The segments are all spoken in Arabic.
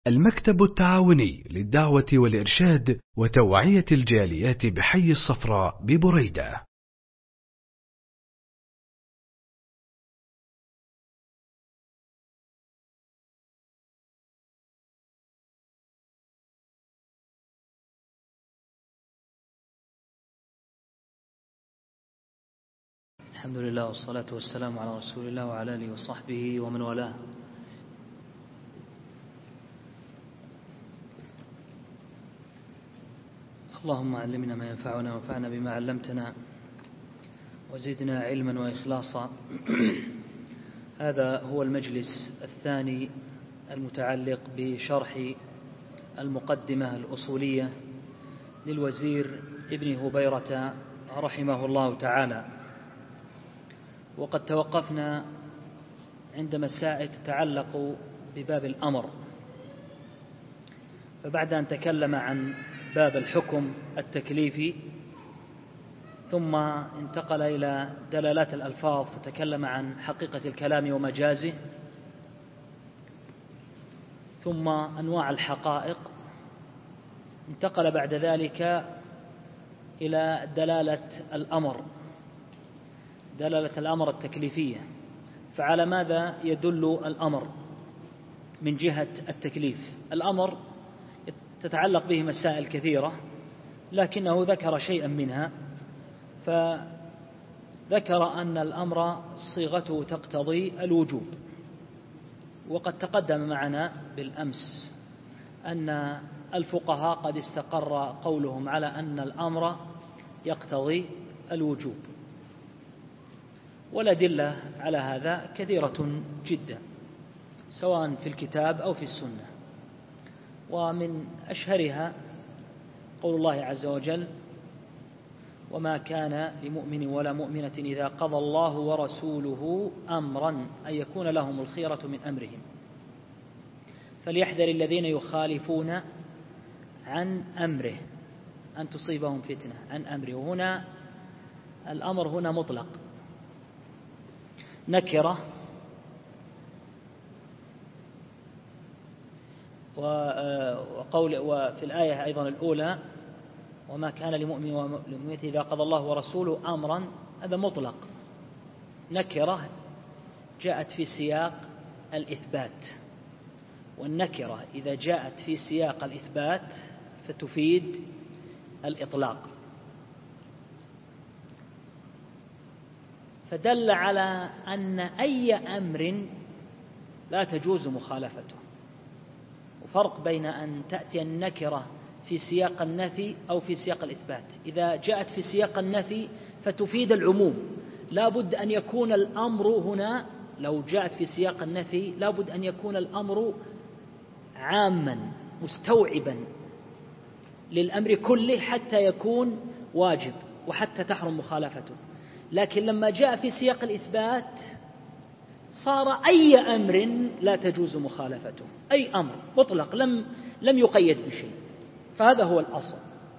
المكتب التعاوني للدعوة والإرشاد وتوعية الجاليات بحي الصفراء ببريدة. الحمد لله والصلاة والسلام على رسول الله وعلى آله وصحبه ومن والاه. اللهم علمنا ما ينفعنا وانفعنا بما علمتنا وزدنا علما وإخلاصا. هذا هو المجلس الثاني المتعلق بشرح المقدمة الأصولية للوزير ابن هبيرة رحمه الله تعالى، وقد توقفنا عند مسائل تتعلق بباب الأمر، فبعد أن تكلم عن باب الحكم التكليفي ثم انتقل إلى دلالات الألفاظ فتكلم عن حقيقة الكلام ومجازه، ثم أنواع الحقائق، انتقل بعد ذلك إلى دلالة الأمر التكليفية. فعلى ماذا يدل الأمر من جهة التكليف؟ الأمر تتعلق به مسائل كثيرة، لكنه ذكر شيئا منها، فذكر أن الأمر صيغته تقتضي الوجوب. وقد تقدم معنا بالأمس أن الفقهاء قد استقر قولهم على أن الأمر يقتضي الوجوب، والأدلة على هذا كثيرة جدا سواء في الكتاب أو في السنة، ومن أشهرها قول الله عز وجل: وما كان لمؤمن ولا مؤمنة إذا قضى الله ورسوله أمرا أن يكون لهم الخيرة من أمرهم فليحذر الذين يخالفون عن أمره أن تصيبهم فتنة عن أمره. وهنا الأمر هنا مطلق نكرة، وفي الآية أيضا الأولى: وما كان لمؤمن ومؤمنة إذا قضى الله ورسوله أمرا، هذا مطلق نكرة جاءت في سياق الإثبات، والنكرة إذا جاءت في سياق الإثبات فتفيد الإطلاق، فدل على أن أي أمر لا تجوز مخالفته. وفرق بين أن تأتي النكرة في سياق النفي أو في سياق الإثبات. إذا جاءت في سياق النفي فتفيد العموم، لا بد أن يكون الأمر هنا، لو جاءت في سياق النفي لا بد أن يكون الأمر عاما مستوعبا للأمر كله حتى يكون واجب وحتى تحرم مخالفته. لكن لما جاء في سياق الإثبات صار أي أمر لا تجوز مخالفته، أي أمر مطلق لم يقيد بشيء، فهذا هو الأصل.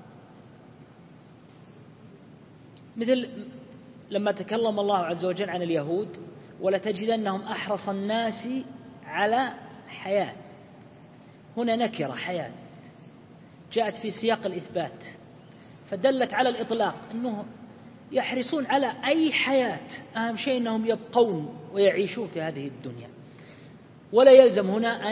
مثل لما تكلم الله عز وجل عن اليهود: ولتجدنهم أحرص الناس على حياة، هنا نكرة حياة جاءت في سياق الإثبات فدلت على الإطلاق، أنه يحرصون على أي حياة، أهم شيء أنهم يبقون ويعيشون في هذه الدنيا، ولا يلزم هنا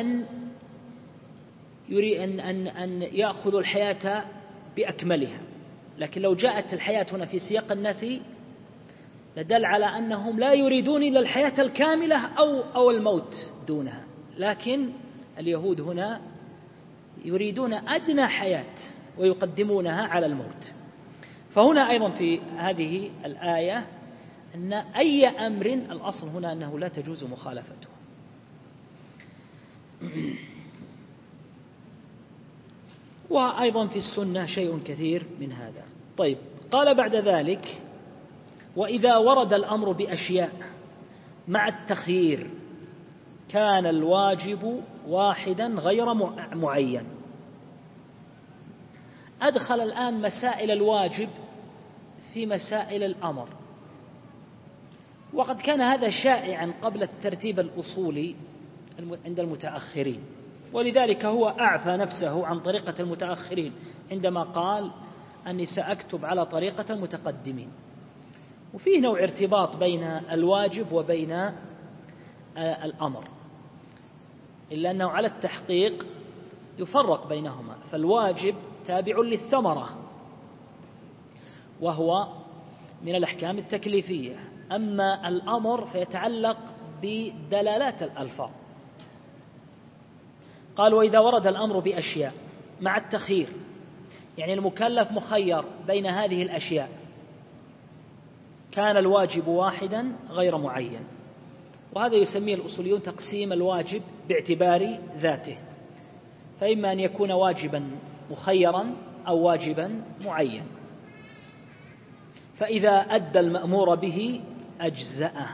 أن يأخذوا الحياة بأكملها. لكن لو جاءت الحياة هنا في سياق النفي لدل على أنهم لا يريدون إلا الحياة الكاملة أو الموت دونها، لكن اليهود هنا يريدون أدنى حياة ويقدمونها على الموت. فهنا أيضا في هذه الآية أن أي أمر الأصل هنا أنه لا تجوز مخالفته. وأيضا في السنة شيء كثير من هذا. طيب، قال بعد ذلك: وإذا ورد الأمر بأشياء مع التخيير كان الواجب واحدا غير معين. أدخل الآن مسائل الواجب في مسائل الأمر، وقد كان هذا شائعا قبل الترتيب الأصولي عند المتأخرين، ولذلك هو أعفى نفسه عن طريقة المتأخرين عندما قال أني سأكتب على طريقة المتقدمين. وفيه نوع ارتباط بين الواجب وبين الأمر، إلا أنه على التحقيق يفرق بينهما، فالواجب تابع للثمرة وهو من الأحكام التكليفية، أما الأمر فيتعلق بدلالات الألفاظ. قال وإذا ورد الأمر بأشياء مع التخيير، يعني المكلف مخير بين هذه الأشياء، كان الواجب واحدا غير معين. وهذا يسميه الأصوليون تقسيم الواجب باعتبار ذاته، فإما أن يكون واجبا مخيرا أو واجبا معين، فإذا أدى المأمور به أجزأه.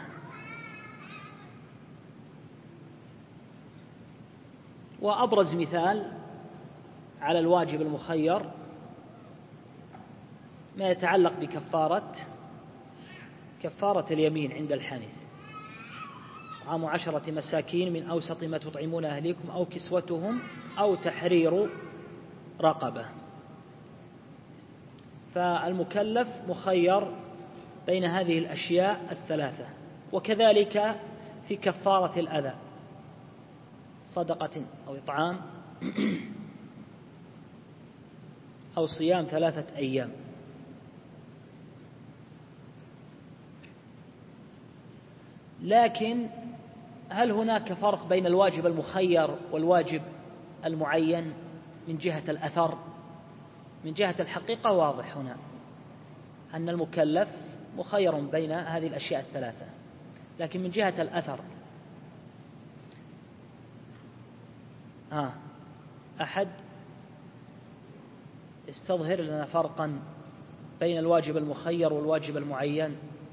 وأبرز مثال على الواجب المخير ما يتعلق كفارة اليمين عند الحنث، طعام 10 مساكين من أوسط ما تطعمون أهليكم أو كسوتهم أو تحرير رقبة. فالمكلف مخير بين هذه الأشياء الثلاثة. وكذلك في كفارة الأذى، صدقة أو إطعام أو صيام 3 أيام. لكن هل هناك فرق بين الواجب المخير والواجب المعين من جهة الأثر؟ من جهة الحقيقة واضح هنا أن المكلف مخير بين هذه الأشياء الثلاثة، لكن من جهة الأثر أحد استظهر لنا فرقا بين الواجب المخير والواجب المعين؟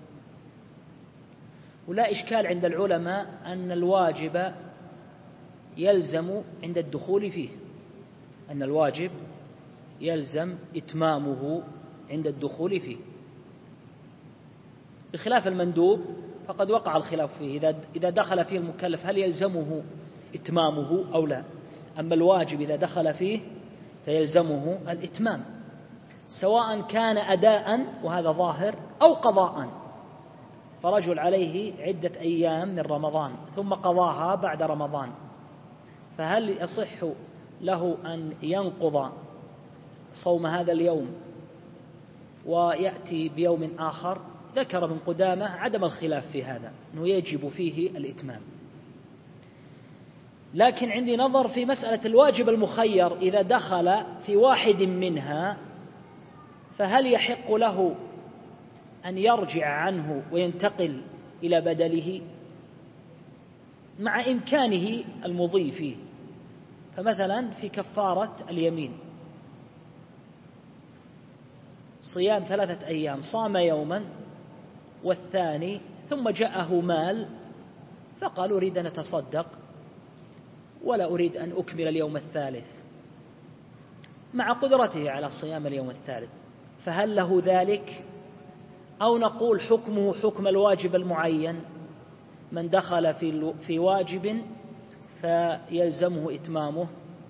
ولا إشكال عند العلماء أن الواجب يلزم عند الدخول فيه، أن الواجب يلزم إتمامه عند الدخول فيه، بخلاف المندوب فقد وقع الخلاف فيه إذا دخل فيه المكلف هل يلزمه إتمامه أو لا. أما الواجب إذا دخل فيه فيلزمه الإتمام، سواء كان أداء وهذا ظاهر أو قضاء. فرجل عليه عدة أيام من رمضان ثم قضاها بعد رمضان، فهل يصح له أن ينقض صوم هذا اليوم ويأتي بيوم آخر؟ ذكر ابن قدامة عدم الخلاف في هذا، أنه يجب فيه الإتمام. لكن عندي نظر في مسألة الواجب المخير، إذا دخل في واحد منها فهل يحق له أن يرجع عنه وينتقل إلى بدله مع إمكانه المضي فيه؟ فمثلا في كفارة اليمين صيام 3 أيام، صام يوما والثاني ثم جاءه مال فقال أريد أن أتصدق ولا أريد أن أكمل اليوم الثالث، مع قدرته على صيام اليوم الثالث، فهل له ذلك؟ أو نقول حكمه حكم الواجب المعين، من دخل في واجب فيلزمه إتمامه؟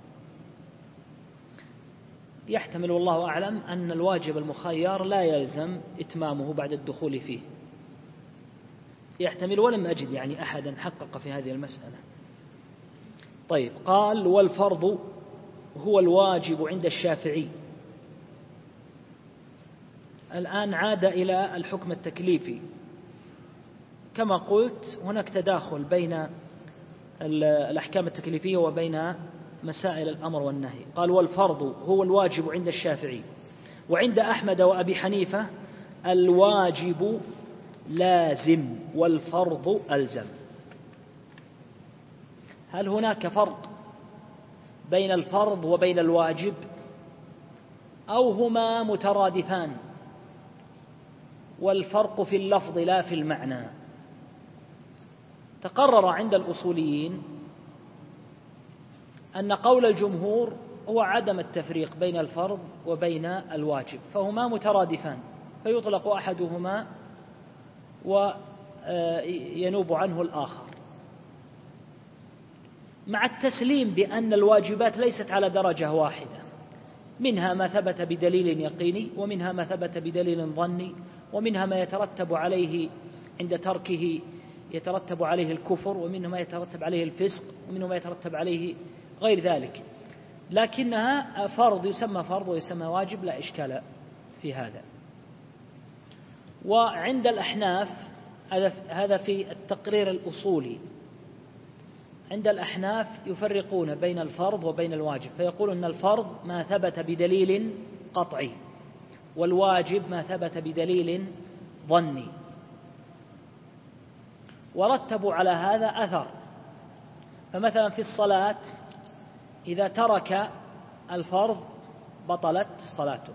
يحتمل والله أعلم أن الواجب المخير لا يلزم إتمامه بعد الدخول فيه، يحتمل، ولم أجد يعني أحدا حقق في هذه المسألة. طيب، قال والفرض هو الواجب عند الشافعي. الآن عاد إلى الحكم التكليفي. كما قلت هناك تداخل بين الأحكام التكليفية وبين مسائل الأمر والنهي. قال والفرض هو الواجب عند الشافعي، وعند أحمد وأبي حنيفة الواجب لازم والفرض ألزم. هل هناك فرق بين الفرض وبين الواجب أو هما مترادفان والفرق في اللفظ لا في المعنى؟ تقرر عند الأصوليين أن قول الجمهور هو عدم التفريق بين الفرض وبين الواجب، فهما مترادفان، فيطلق أحدهما وينوب عنه الآخر. مع التسليم بأن الواجبات ليست على درجة واحدة، منها ما ثبت بدليل يقيني، ومنها ما ثبت بدليل ظني، ومنها ما يترتب عليه عند تركه يترتب عليه الكفر، ومنه ما يترتب عليه الفسق، ومنه ما يترتب عليه غير ذلك، لكنها فرض، يسمى فرض ويسمى واجب، لا إشكال في هذا. وعند الأحناف هذا في التقرير الأصولي، عند الأحناف يفرقون بين الفرض وبين الواجب، فيقول أن الفرض ما ثبت بدليل قطعي، والواجب ما ثبت بدليل ظني، ورتبوا على هذا أثر. فمثلا في الصلاة إذا ترك الفرض بطلت صلاته،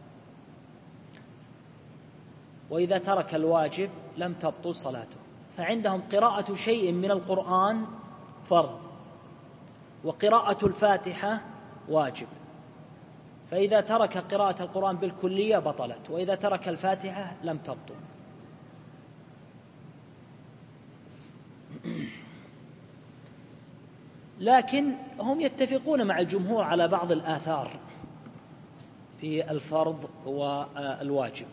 وإذا ترك الواجب لم تبطل صلاته. فعندهم قراءة شيء من القرآن فرض، وقراءة الفاتحة واجب، فإذا ترك قراءة القرآن بالكلية بطلت، وإذا ترك الفاتحة لم تبطل. لكن هم يتفقون مع الجمهور على بعض الآثار في الفرض والواجب.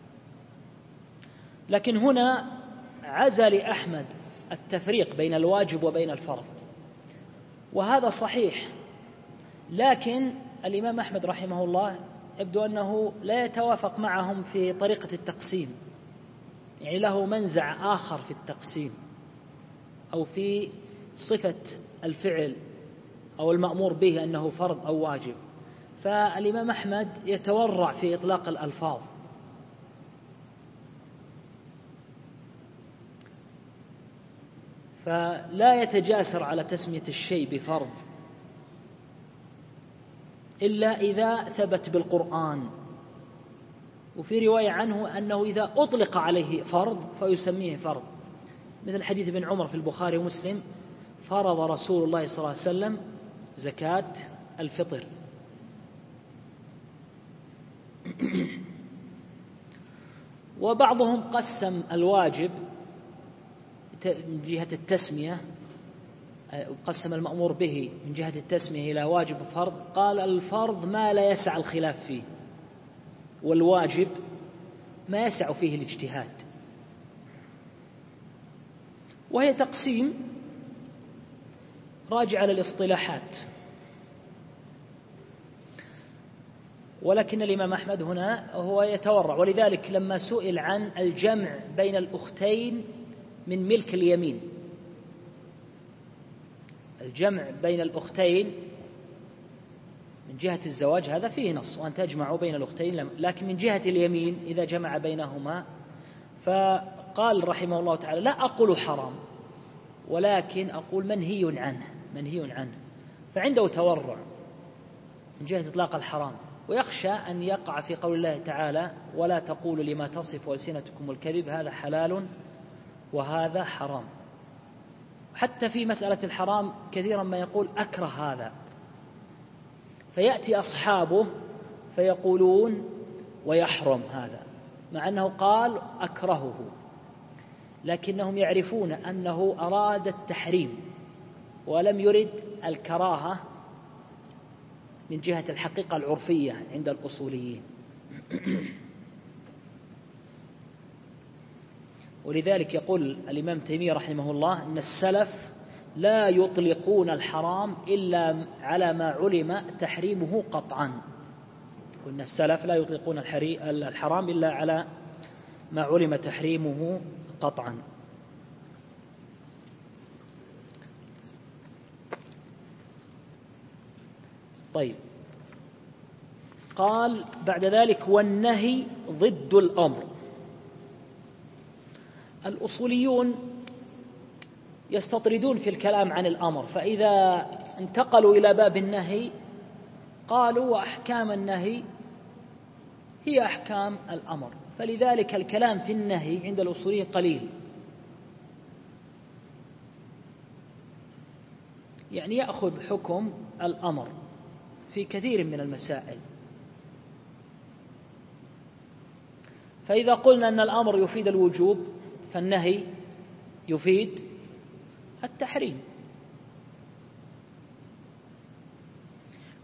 لكن هنا عزل أحمد التفريق بين الواجب وبين الفرض، وهذا صحيح، لكن الإمام أحمد رحمه الله يبدو أنه لا يتوافق معهم في طريقة التقسيم، يعني له منزع آخر في التقسيم أو في صفة الفعل أو المأمور به أنه فرض أو واجب. فالإمام أحمد يتورع في إطلاق الألفاظ، فلا يتجاسر على تسمية الشيء بفرض إلا إذا ثبت بالقرآن. وفي رواية عنه أنه إذا أطلق عليه فرض فيسميه فرض، مثل حديث ابن عمر في البخاري ومسلم: فرض رسول الله صلى الله عليه وسلم زكاة الفطر. وبعضهم قسم الواجب من جهة التسمية، قسم المأمور به من جهة التسمية إلى واجب وفرض، قال الفرض ما لا يسع الخلاف فيه، والواجب ما يسع فيه الاجتهاد. وهي تقسيم راجع على الاصطلاحات. ولكن الإمام أحمد هنا هو يتورع، ولذلك لما سئل عن الجمع بين الأختين من ملك اليمين، الجمع بين الأختين من جهة الزواج هذا فيه نص، وأن تجمعوا بين الأختين، لكن من جهة اليمين إذا جمع بينهما، فقال رحمه الله تعالى: لا أقول حرام، ولكن أقول منهي عنه، منهي عنه. فعنده تورع من جهة إطلاق الحرام، ويخشى أن يقع في قول الله تعالى: ولا تقولوا لما تصف ألسنتكم الكذب هذا حلال وهذا حرام. حتى في مسألة الحرام كثيرا ما يقول أكره هذا، فيأتي أصحابه فيقولون ويحرم هذا، مع أنه قال أكرهه، لكنهم يعرفون أنه أراد التحريم ولم يرد الكراهة من جهة الحقيقة العرفية عند الأصوليين. ولذلك يقول الإمام تيمية رحمه الله أن السلف لا يطلقون الحرام إلا على ما علم تحريمه قطعا. قلنا السلف لا يطلقون الحرام إلا على ما علم تحريمه قطعا. طيب، قال بعد ذلك: والنهي ضد الأمر. الأصوليون يستطردون في الكلام عن الأمر، فإذا انتقلوا إلى باب النهي قالوا: وأحكام النهي هي أحكام الأمر. فلذلك الكلام في النهي عند الأصوليين قليل، يعني يأخذ حكم الأمر في كثير من المسائل. فإذا قلنا أن الأمر يفيد الوجوب فالنهي يفيد التحريم.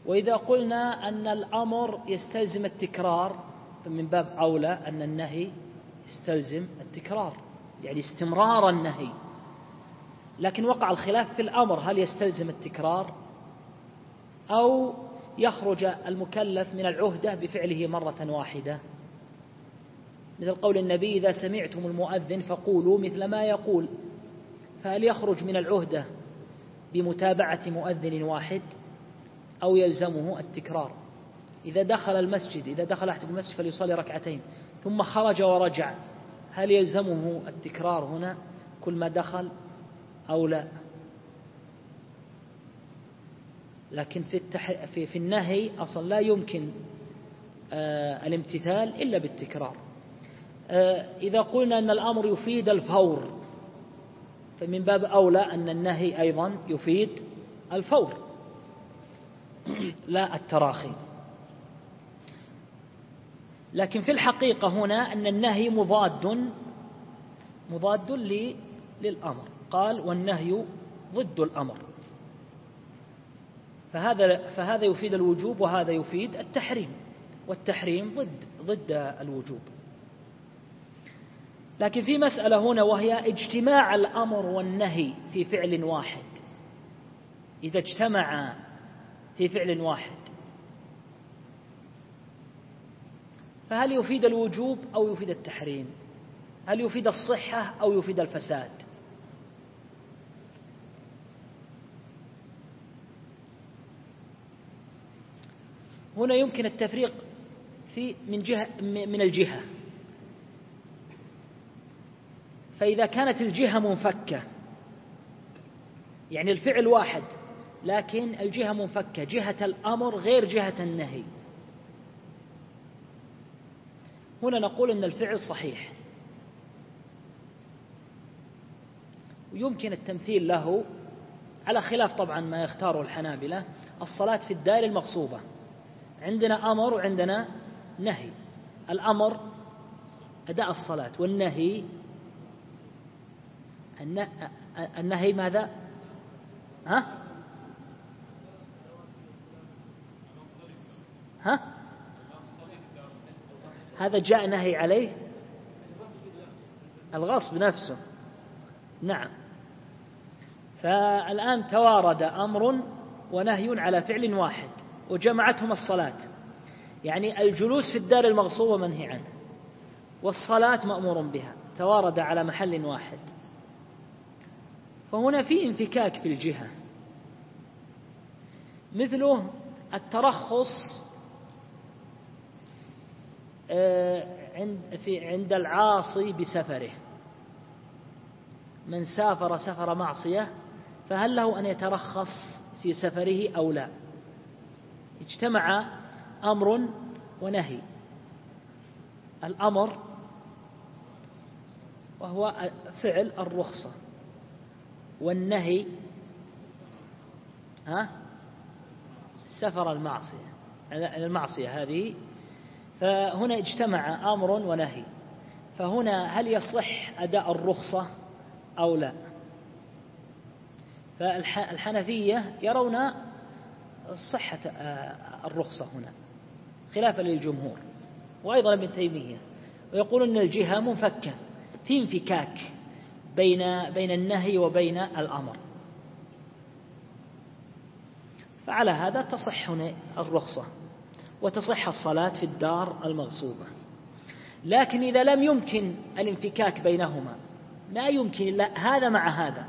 وإذا قلنا أن الأمر يستلزم التكرار فمن باب أولى أن النهي يستلزم التكرار، يعني استمرار النهي. لكن وقع الخلاف في الأمر، هل يستلزم التكرار أو يخرج المكلف من العهدة بفعله مرة واحدة، مثل قول النبي: إذا سمعتم المؤذن فقولوا مثل ما يقول. فهل يخرج من العهدة بمتابعة مؤذن واحد أو يلزمه التكرار؟ إذا دخل أحد المسجد فليصلي ركعتين ثم خرج ورجع، هل يلزمه التكرار هنا كل ما دخل أو لا؟ لكن في النهي أصلا لا يمكن الامتثال إلا بالتكرار. إذا قلنا أن الأمر يفيد الفور فمن باب أولى أن النهي أيضا يفيد الفور لا التراخي. لكن في الحقيقة هنا أن النهي مضاد للأمر، قال: والنهي ضد الأمر، فهذا يفيد الوجوب وهذا يفيد التحريم، والتحريم ضد الوجوب. لكن في مسألة هنا وهي اجتماع الأمر والنهي في فعل واحد. إذا اجتمع في فعل واحد فهل يفيد الوجوب أو يفيد التحريم؟ هل يفيد الصحة أو يفيد الفساد؟ هنا يمكن التفريق من الجهة. فإذا كانت الجهة منفكة، يعني الفعل واحد لكن الجهة منفكة، جهة الأمر غير جهة النهي، هنا نقول أن الفعل صحيح. ويمكن التمثيل له على خلاف طبعا ما يختاره الحنابلة: الصلاة في الدار المغصوبة، عندنا أمر وعندنا نهي. الأمر أداء الصلاة، والنهي النهي ماذا؟ هذا جاء نهي عليه، الغصب نفسه. نعم. فالآن توارد أمر ونهي على فعل واحد وجمعتهم الصلاة، يعني الجلوس في الدار المغصوبة منهي عنه والصلاة مأمور بها، توارد على محل واحد. فهنا في انفكاك في الجهة، مثله الترخص عند العاصي بسفره. من سافر سفر معصية فهل له أن يترخص في سفره أو لا؟ اجتمع أمر ونهي. الأمر وهو فعل الرخصة، والنهي سفر المعصية هذه. فهنا اجتمع أمر ونهي، فهنا هل يصح أداء الرخصة أو لا؟ فالحنفية يرون صحة الرخصة هنا خلافا للجمهور، وأيضا ابن تيمية، ويقولون أن الجهة منفكة، في انفكاك بين النهي وبين الأمر. فعلى هذا تصح الرخصة وتصح الصلاة في الدار المغصوبة. لكن إذا لم يمكن الانفكاك بينهما، لا يمكن إلا هذا مع هذا،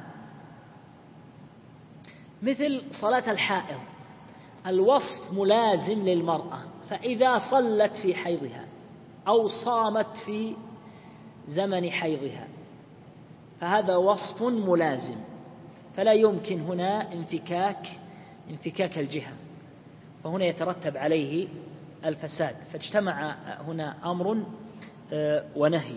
مثل صلاة الحائض، الوصف ملازم للمرأة، فإذا صلت في حيضها أو صامت في زمن حيضها فهذا وصف ملازم، فلا يمكن هنا انفكاك الجهة، فهنا يترتب عليه الفساد. فاجتمع هنا أمر ونهي.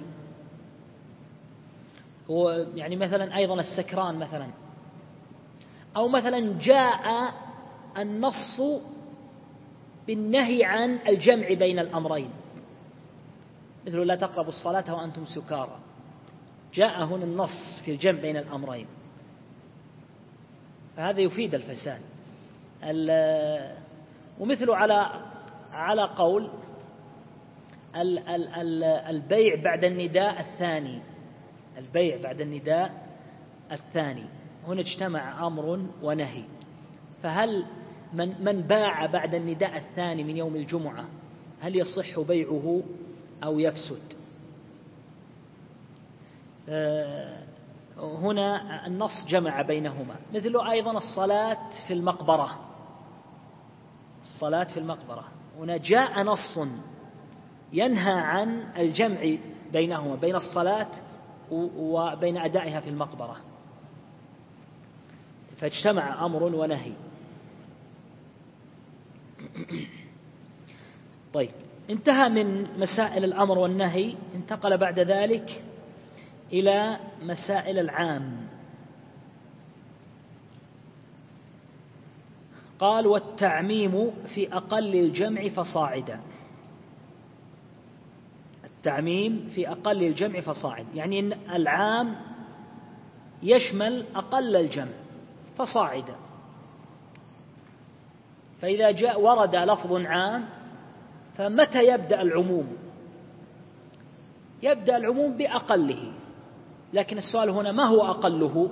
يعني مثلا أيضا السكران مثلا، أو مثلا جاء النص بالنهي عن الجمع بين الأمرين، مثل لا تقربوا الصلاة وأنتم سكارى، جاء هنا النص في الجمع بين الأمرين، فهذا يفيد الفساد. ومثله على قول البيع بعد النداء الثاني، البيع بعد النداء الثاني، هنا اجتمع أمر ونهي. فهل من باع بعد النداء الثاني من يوم الجمعة هل يصح بيعه أو يفسد؟ هنا النص جمع بينهما. مثل أيضا الصلاة في المقبرة، الصلاة في المقبرة هنا جاء نص ينهى عن الجمع بينهما، بين الصلاة وبين أدائها في المقبرة، فاجتمع أمر ونهي. طيب، انتهى من مسائل الأمر والنهي، انتقل بعد ذلك إلى مسائل العام. قال: والتعميم في أقل الجمع فصاعدا. التعميم في أقل الجمع فصاعد، يعني إن العام يشمل أقل الجمع فصاعدا. فإذا جاء ورد لفظ عام فمتى يبدأ العموم؟ يبدأ العموم بأقله، لكن السؤال هنا ما هو أقله؟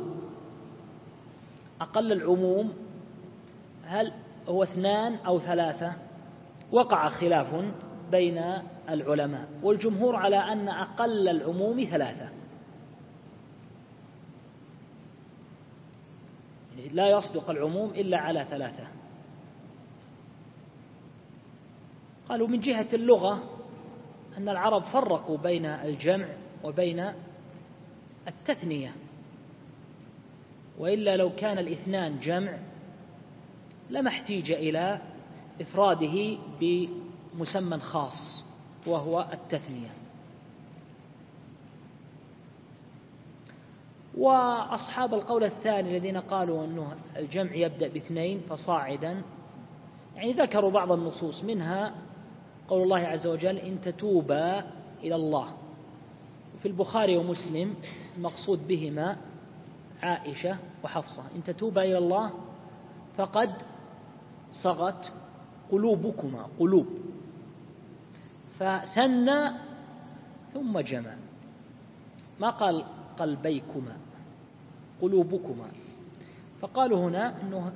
أقل العموم هل هو 2 أو 3؟ وقع خلاف بين العلماء، والجمهور على أن أقل العموم 3، لا يصدق العموم إلا على 3. قالوا من جهة اللغة أن العرب فرقوا بين الجمع وبين التثنية، وإلا لو كان الاثنان جمع لما احتيج إلى إفراده بمسمى خاص وهو التثنية. وأصحاب القول الثاني الذين قالوا أنه الجمع يبدأ ب2 فصاعدا، يعني ذكروا بعض النصوص، منها قول الله عز وجل: إن تتوبا إلى الله. وفي البخاري ومسلم المقصود بهما عائشة وحفصة: إن تتوبا إلى الله فقد صغت قلوبكما، قلوب، فثنى ثم جمع، ما قال قلبيكما، قلوبكما. فقالوا هنا أنه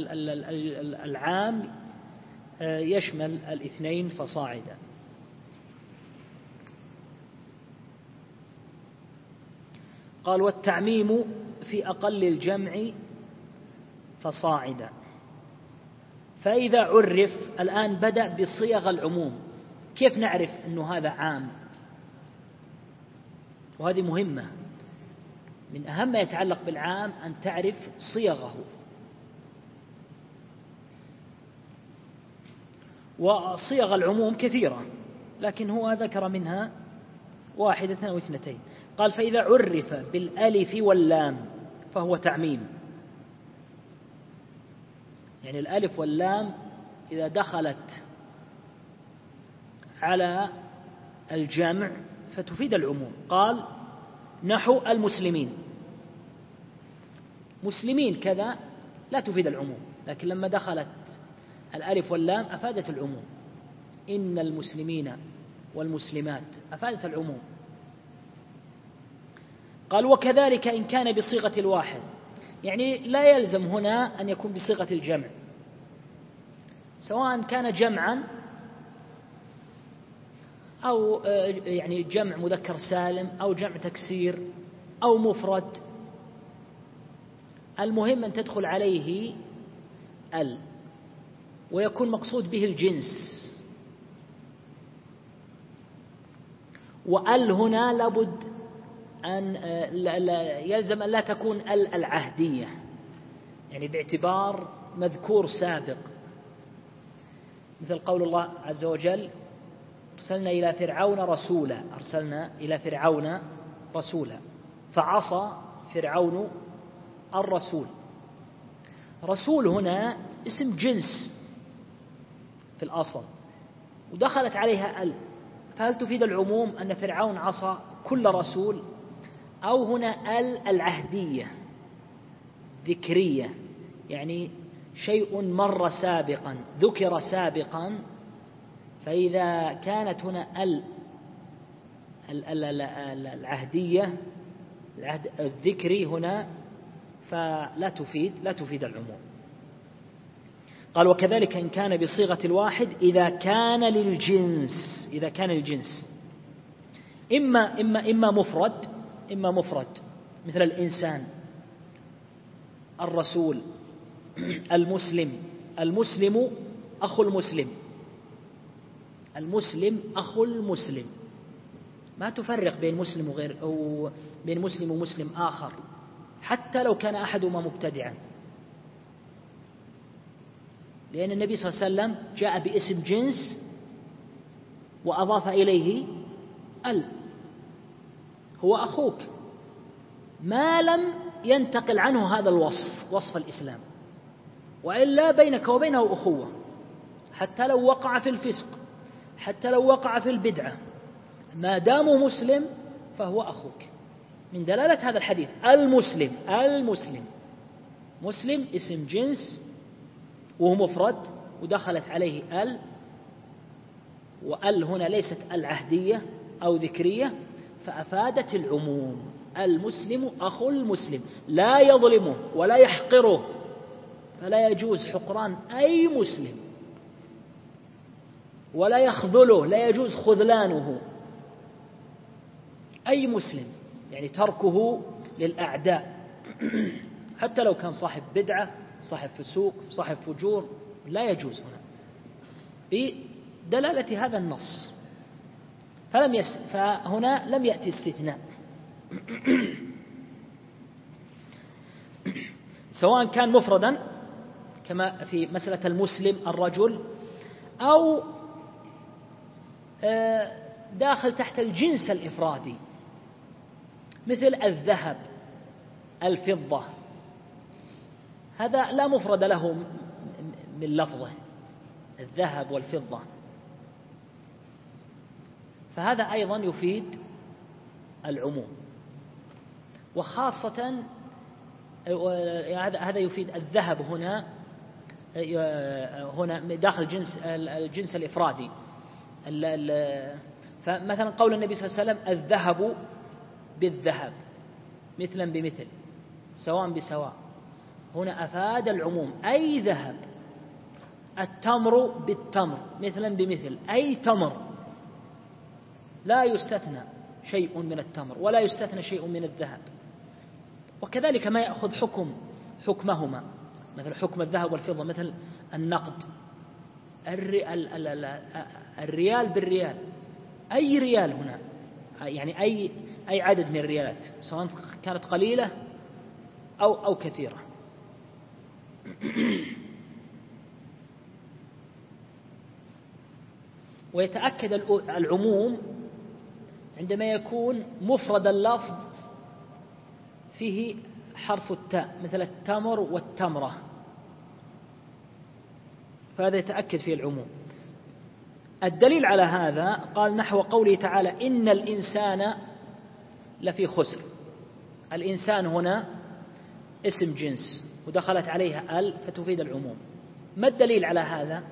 العام يشمل 2 فصاعدا. قال: والتعميم في أقل الجمع فصاعدا. فإذا عرف، الآن بدأ بصيغ العموم، كيف نعرف أنه هذا عام؟ وهذه مهمة، من أهم ما يتعلق بالعام أن تعرف صيغه. وصيغ العموم كثيرة، لكن هو ذكر منها 1 أو 2. قال: فإذا عرف بالألف واللام فهو تعميم، يعني الألف واللام إذا دخلت على الجمع فتفيد العموم. قال: نحو المسلمين، مسلمين كذا لا تفيد العموم، لكن لما دخلت الألف واللام أفادت العموم. إن المسلمين والمسلمات أفادت العموم. قال: وكذلك إن كان بصيغة الواحد، يعني لا يلزم هنا أن يكون بصيغة الجمع، سواء كان جمعا أو يعني جمع مذكر سالم أو جمع تكسير أو مفرد، المهم أن تدخل عليه ال، ويكون مقصود به الجنس. وال هنا لابد أن يلزم أن لا تكون العهدية، يعني باعتبار مذكور سابق، مثل قول الله عز وجل: أرسلنا إلى فرعون رسولا، أرسلنا إلى فرعون رسولا، فعصى فرعون الرسول. رسول هنا اسم جنس في الأصل، ودخلت عليها ال، فهل تفيد العموم أن فرعون عصى كل رسول، أو هنا ال العهدية ذكرية، يعني شيء مر سابقا ذكر سابقا، فإذا كانت هنا العهدية العهد الذكري هنا فلا تفيد العموم. قال وكذلك إن كان بصيغة الواحد إذا كان للجنس إما مفرد مثل الإنسان، الرسول، المسلم أخو المسلم، ما تفرق بين مسلم وغير أو بين مسلم ومسلم آخر حتى لو كان أحدهما مبتدعا، لأن النبي صلى الله عليه وسلم جاء باسم جنس وأضاف إليه هو أخوك ما لم ينتقل عنه هذا الوصف، وصف الإسلام، وإلا بينك وبينه أخوة، حتى لو وقع في الفسق، حتى لو وقع في البدعة، ما دام مسلم فهو أخوك. من دلالة هذا الحديث مسلم اسم جنس وهو مفرد ودخلت عليه وأل هنا ليست العهدية أو ذكرية، فأفادت العموم. المسلم أخو المسلم لا يظلمه ولا يحقره، فلا يجوز حقران أي مسلم، ولا يخذله، لا يجوز خذلانه أي مسلم، يعني تركه للأعداء حتى لو كان صاحب بدعة، صاحب فسوق، صاحب فجور، لا يجوز هنا بدلالة هذا النص. فهنا لم يأتي استثناء سواء كان مفردا كما في مسألة المسلم الرجل، أو داخل تحت الجنس الإفرادي مثل الذهب، الفضة، هذا لا مفرد له من لفظه، الذهب والفضة، فهذا أيضا يفيد العموم، وخاصة هذا يفيد الذهب هنا داخل الجنس الإفرادي. فمثلا قول النبي صلى الله عليه وسلم الذهب بالذهب مثلا بمثل سواء بسواء، هنا أفاد العموم، أي ذهب. التمر بالتمر مثلا بمثل، أي تمر، لا يستثنى شيء من التمر ولا يستثنى شيء من الذهب. وكذلك ما يأخذ حكمهما، مثل حكم الذهب والفضة، مثل النقد، الريال بالريال، أي ريال هنا، يعني أي عدد من الريالات سواء كانت قليلة أو كثيرة. ويتأكد العموم عندما يكون مفرد اللفظ فيه حرف التاء، مثل التمر والتمرة، فهذا يتأكد فيه العموم. الدليل على هذا قال نحو قوله تعالى إن الإنسان لفي خسر. الإنسان هنا اسم جنس ودخلت عليها فتفيد العموم. ما الدليل على هذا؟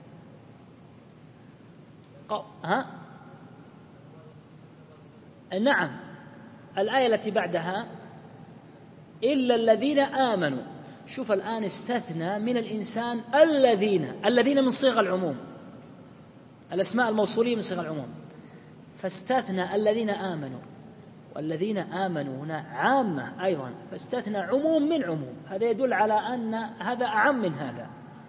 نعم، الآية التي بعدها إلا الذين آمنوا. شوف الآن استثنى من الإنسان الذين من صيغ العموم، الأسماء الموصولية من صيغ العموم، فاستثنى الذين آمنوا، والذين آمنوا هنا عامة أيضا، فاستثنى عموم من عموم. هذا يدل على أن هذا أعم من هذا،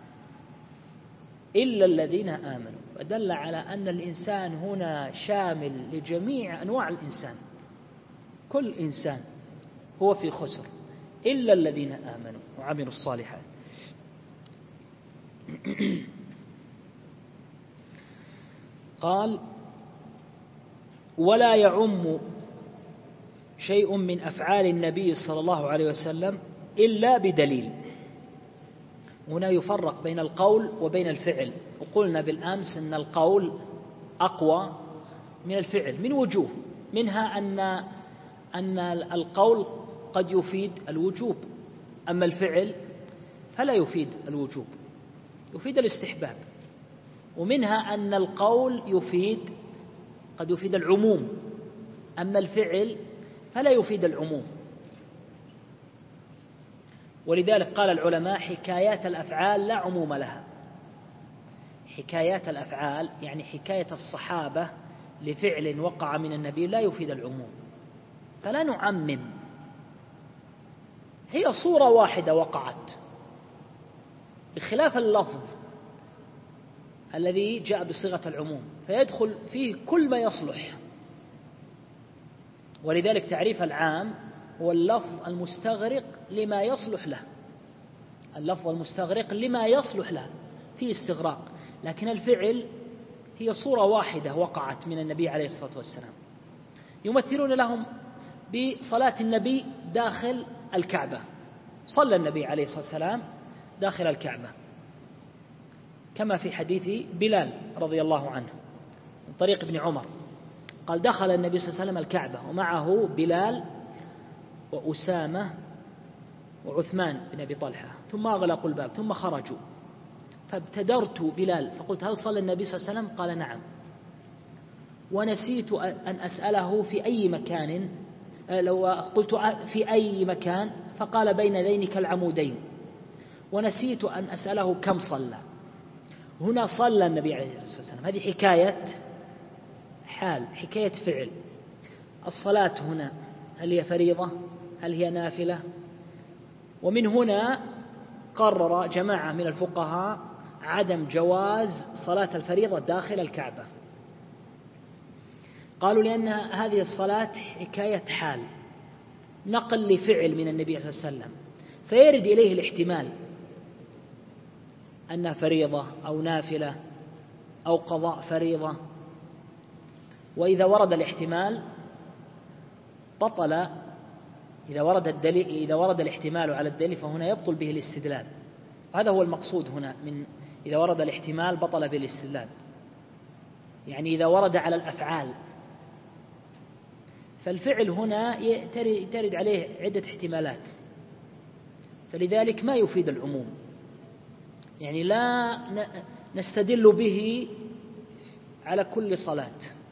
إلا الذين آمنوا، ودل على أن الإنسان هنا شامل لجميع أنواع الإنسان، كل إنسان هو في خسر إلا الذين آمنوا وعملوا الصالحات. قال ولا يعم شيء من أفعال النبي صلى الله عليه وسلم إلا بدليل. هنا يفرق بين القول وبين الفعل، وقلنا بالأمس أن القول أقوى من الفعل من وجوه، منها أن القول قد يفيد الوجوب، أما الفعل فلا يفيد الوجوب، يفيد الاستحباب. ومنها أن القول قد يفيد العموم، أما الفعل فلا يفيد العموم. ولذلك قال العلماء: حكايات الأفعال لا عموم لها. حكايات الأفعال يعني حكاية الصحابة لفعل وقع من النبي لا يفيد العموم، فلا نعمم. هي صورة واحدة وقعت، بخلاف اللفظ الذي جاء بصيغة العموم فيدخل فيه كل ما يصلح. ولذلك تعريف العام هو اللفظ المستغرق لما يصلح له، اللفظ المستغرق لما يصلح له فيه استغراق. لكن الفعل هي صورة واحدة وقعت من النبي عليه الصلاة والسلام. يمثلون لهم بصلاة النبي داخل الكعبة، صلى النبي عليه الصلاة والسلام داخل الكعبة، كما في حديث بلال رضي الله عنه من طريق ابن عمر قال: دخل النبي صلى الله عليه وسلم الكعبة ومعه بلال وأسامة وعثمان بن أبي طلحة، ثم أغلقوا الباب ثم خرجوا، فابتدرت بلال فقلت: هل صلى النبي صلى الله عليه وسلم؟ قال: نعم. ونسيت أن أسأله في أي مكان، لو قلت في أي مكان فقال: بين ذينك العمودين. ونسيت أن أسأله كم صلى. هنا صلى النبي عليه الصلاة والسلام، هذه حكاية حال، حكاية فعل. الصلاة هنا هل هي فريضة؟ هل هي نافلة؟ ومن هنا قرر جماعة من الفقهاء عدم جواز صلاة الفريضة داخل الكعبة. قالوا لأن هذه الصلاة حكاية حال، نقل لفعل من النبي صلى الله عليه وسلم، فيرد إليه الاحتمال أنها فريضة أو نافلة أو قضاء فريضة. وإذا ورد الاحتمال بطل، إذا ورد الاحتمال على الدليل فهنا يبطل به الاستدلال. وهذا هو المقصود هنا من إذا ورد الاحتمال بطل به الاستدلال، يعني إذا ورد على الأفعال. فالفعل هنا ترد عليه عدة احتمالات، فلذلك ما يفيد العموم، يعني لا نستدل به على كل صلاة،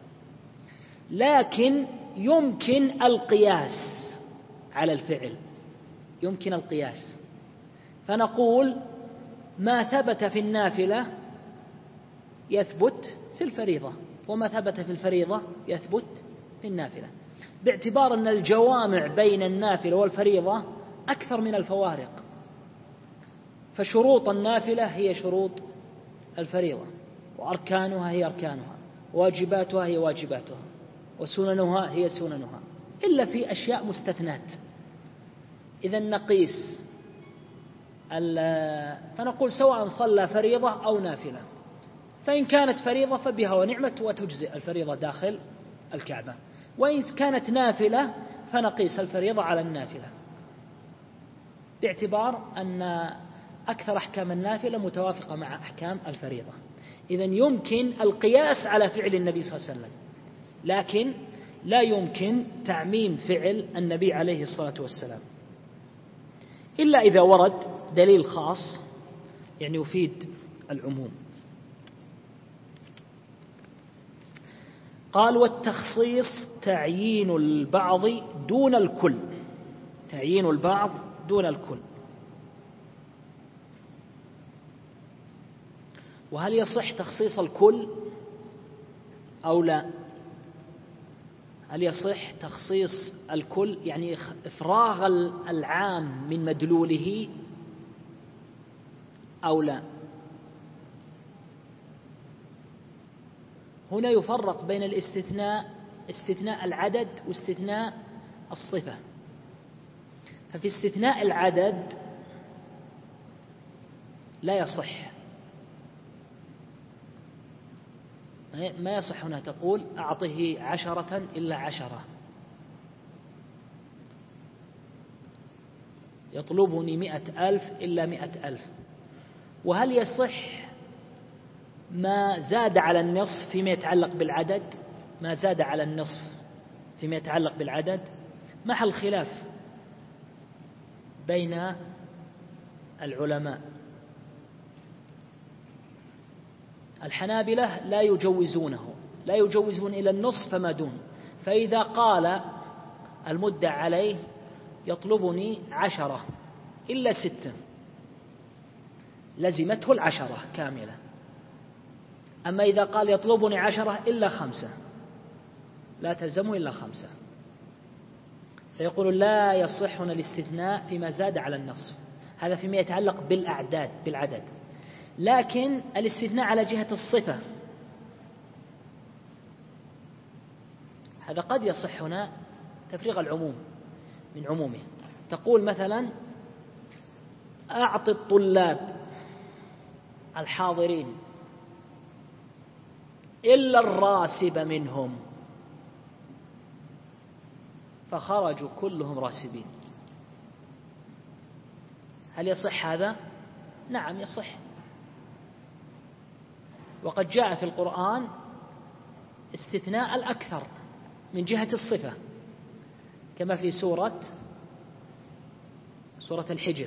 لكن يمكن القياس على الفعل، يمكن القياس. فنقول: ما ثبت في النافلة يثبت في الفريضة، وما ثبت في الفريضة يثبت في النافلة، باعتبار أن الجوامع بين النافلة والفريضة أكثر من الفوارق. فشروط النافلة هي شروط الفريضة، وأركانها هي أركانها، واجباتها هي واجباتها، وسننها هي سننها، إلا في أشياء مستثنات. إذا نقيس فنقول: سواء صلى فريضة أو نافلة، فإن كانت فريضة فبها ونعمت وتجزئ الفريضة داخل الكعبة، وإن كانت نافلة فنقيس الفريضة على النافلة، باعتبار أن أكثر أحكام النافلة متوافقة مع أحكام الفريضة. إذن يمكن القياس على فعل النبي صلى الله عليه وسلم، لكن لا يمكن تعميم فعل النبي عليه الصلاة والسلام، إلا إذا ورد دليل خاص يعني يفيد العموم. قال: والتخصيص تعيين البعض دون الكل، تعيين البعض دون الكل. وهل يصح تخصيص الكل أو لا؟ هل يصح تخصيص الكل يعني إفراغ العام من مدلوله أو لا؟ هنا يفرق بين الاستثناء، استثناء العدد واستثناء الصفة. ففي استثناء العدد لا يصح، ما يصح هنا تقول: أعطه 10 إلا 10، يطلبني 100,000 إلا 100,000. وهل يصح ما زاد على النصف فيما يتعلق بالعدد؟ ما زاد على النصف فيما يتعلق بالعدد محل خلاف بين العلماء الحنابلة لا يجوزونه، لا يجوزون إلى النصف فما دون. فإذا قال المدعى عليه يطلبني 10 إلا 6 لزمته 10 كاملة. أما إذا قال يطلبني 10 إلا 5 لا تلزمه إلا 5. فيقول لا يصح هنا الاستثناء فيما زاد على النصف، هذا فيما يتعلق بالعدد. لكن الاستثناء على جهة الصفة هذا قد يصح هنا تفريغ العموم من عمومه. تقول مثلا أعط الطلاب الحاضرين إلا الراسب منهم، فخرجوا كلهم راسبين. هل يصح هذا؟ نعم يصح. وقد جاء في القرآن استثناء الأكثر من جهة الصفة، كما في سورة الحجر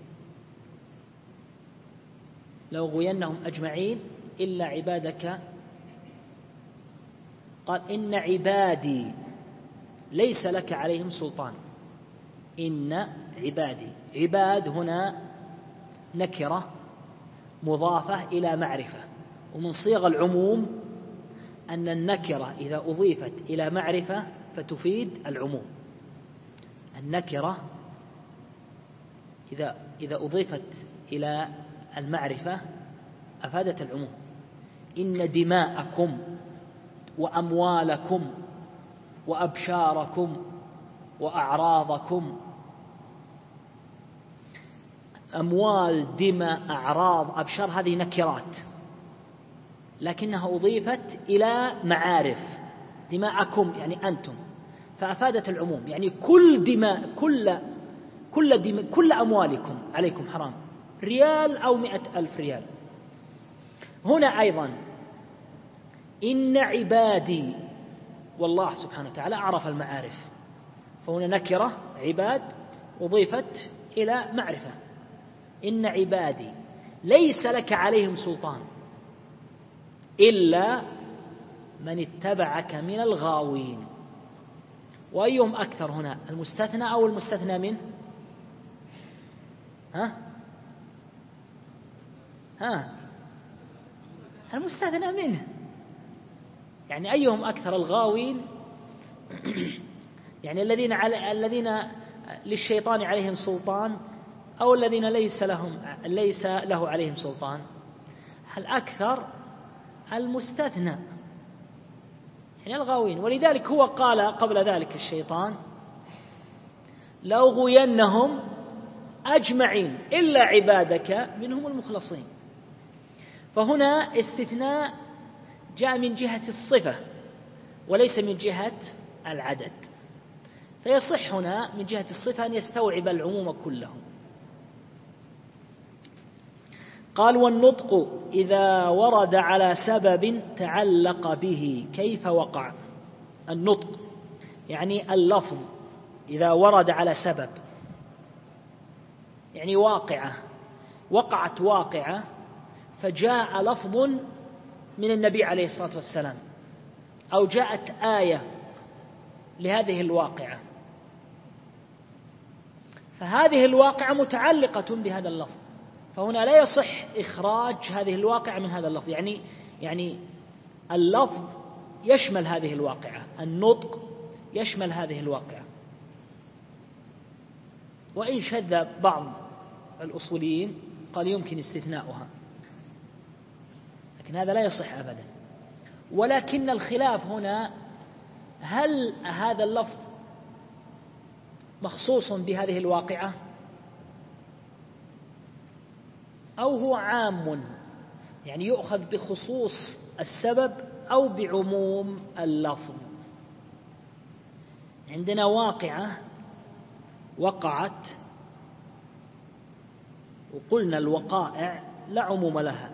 لأغوينهم أجمعين إلا عبادك. قال إن عبادي ليس لك عليهم سلطان. إن عبادي، عباد هنا نكرة مضافة إلى معرفة، ومن صيغ العموم أن النكرة إذا أضيفت إلى معرفة فتفيد العموم. النكرة إذا أضيفت إلى المعرفة أفادت العموم. إن دماءكم وأموالكم وأبشاركم وأعراضكم، أموال، دماء، أعراض، أبشار، هذه نكرات لكنها أضيفت إلى معارف. دماءكم يعني أنتم، فأفادت العموم، يعني كل دماء، كل أموالكم عليكم حرام، ريال أو 100,000 ريال. هنا أيضا إن عبادي، والله سبحانه وتعالى عرف المعارف، فهنا نكرة عباد أضيفت إلى معرفة. إن عبادي ليس لك عليهم سلطان إلا من اتبعك من الغاوين. وأيهم أكثر هنا، المستثنى أو المستثنى منه؟ المستثنى منه. يعني أيهم أكثر، الغاوين يعني الذين للشيطان عليهم سلطان، أو الذين ليس له عليهم سلطان؟ الأكثر المستثنى، يعني الغاوين. ولذلك هو قال قبل ذلك الشيطان لأغوينهم أجمعين إلا عبادك منهم المخلصين. فهنا استثناء جاء من جهة الصفة وليس من جهة العدد، فيصح هنا من جهة الصفة أن يستوعب العموم كله. قال والنطق إذا ورد على سبب تعلق به كيف وقع. النطق يعني اللفظ إذا ورد على سبب، يعني وقعت واقعة فجاء لفظ من النبي عليه الصلاة والسلام، أو جاءت آية لهذه الواقعة، فهذه الواقعة متعلقة بهذا اللفظ، فهنا لا يصح إخراج هذه الواقعة من هذا اللفظ. يعني اللفظ يشمل هذه الواقعة، النطق يشمل هذه الواقعة. وإن شذ بعض الأصوليين قال يمكن استثناؤها، لكن هذا لا يصح أبدا. ولكن الخلاف هنا هل هذا اللفظ مخصوص بهذه الواقعة أو هو عام، يعني يؤخذ بخصوص السبب أو بعموم اللفظ. عندنا واقعة وقعت، وقلنا الوقائع لا عموم لها،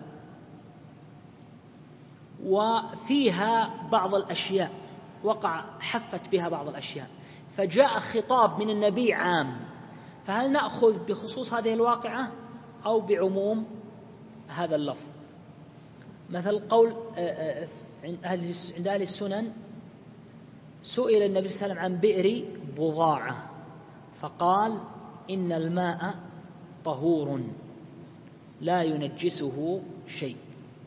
وفيها بعض الأشياء حفت بها بعض الأشياء، فجاء خطاب من النبي عام، فهل نأخذ بخصوص هذه الواقعة أو بعموم هذا اللفظ. مثل قول عند أهل السنن سئل النبي صلى الله عليه وسلم عن بئر بضاعة فقال إن الماء طهور لا ينجسه شيء.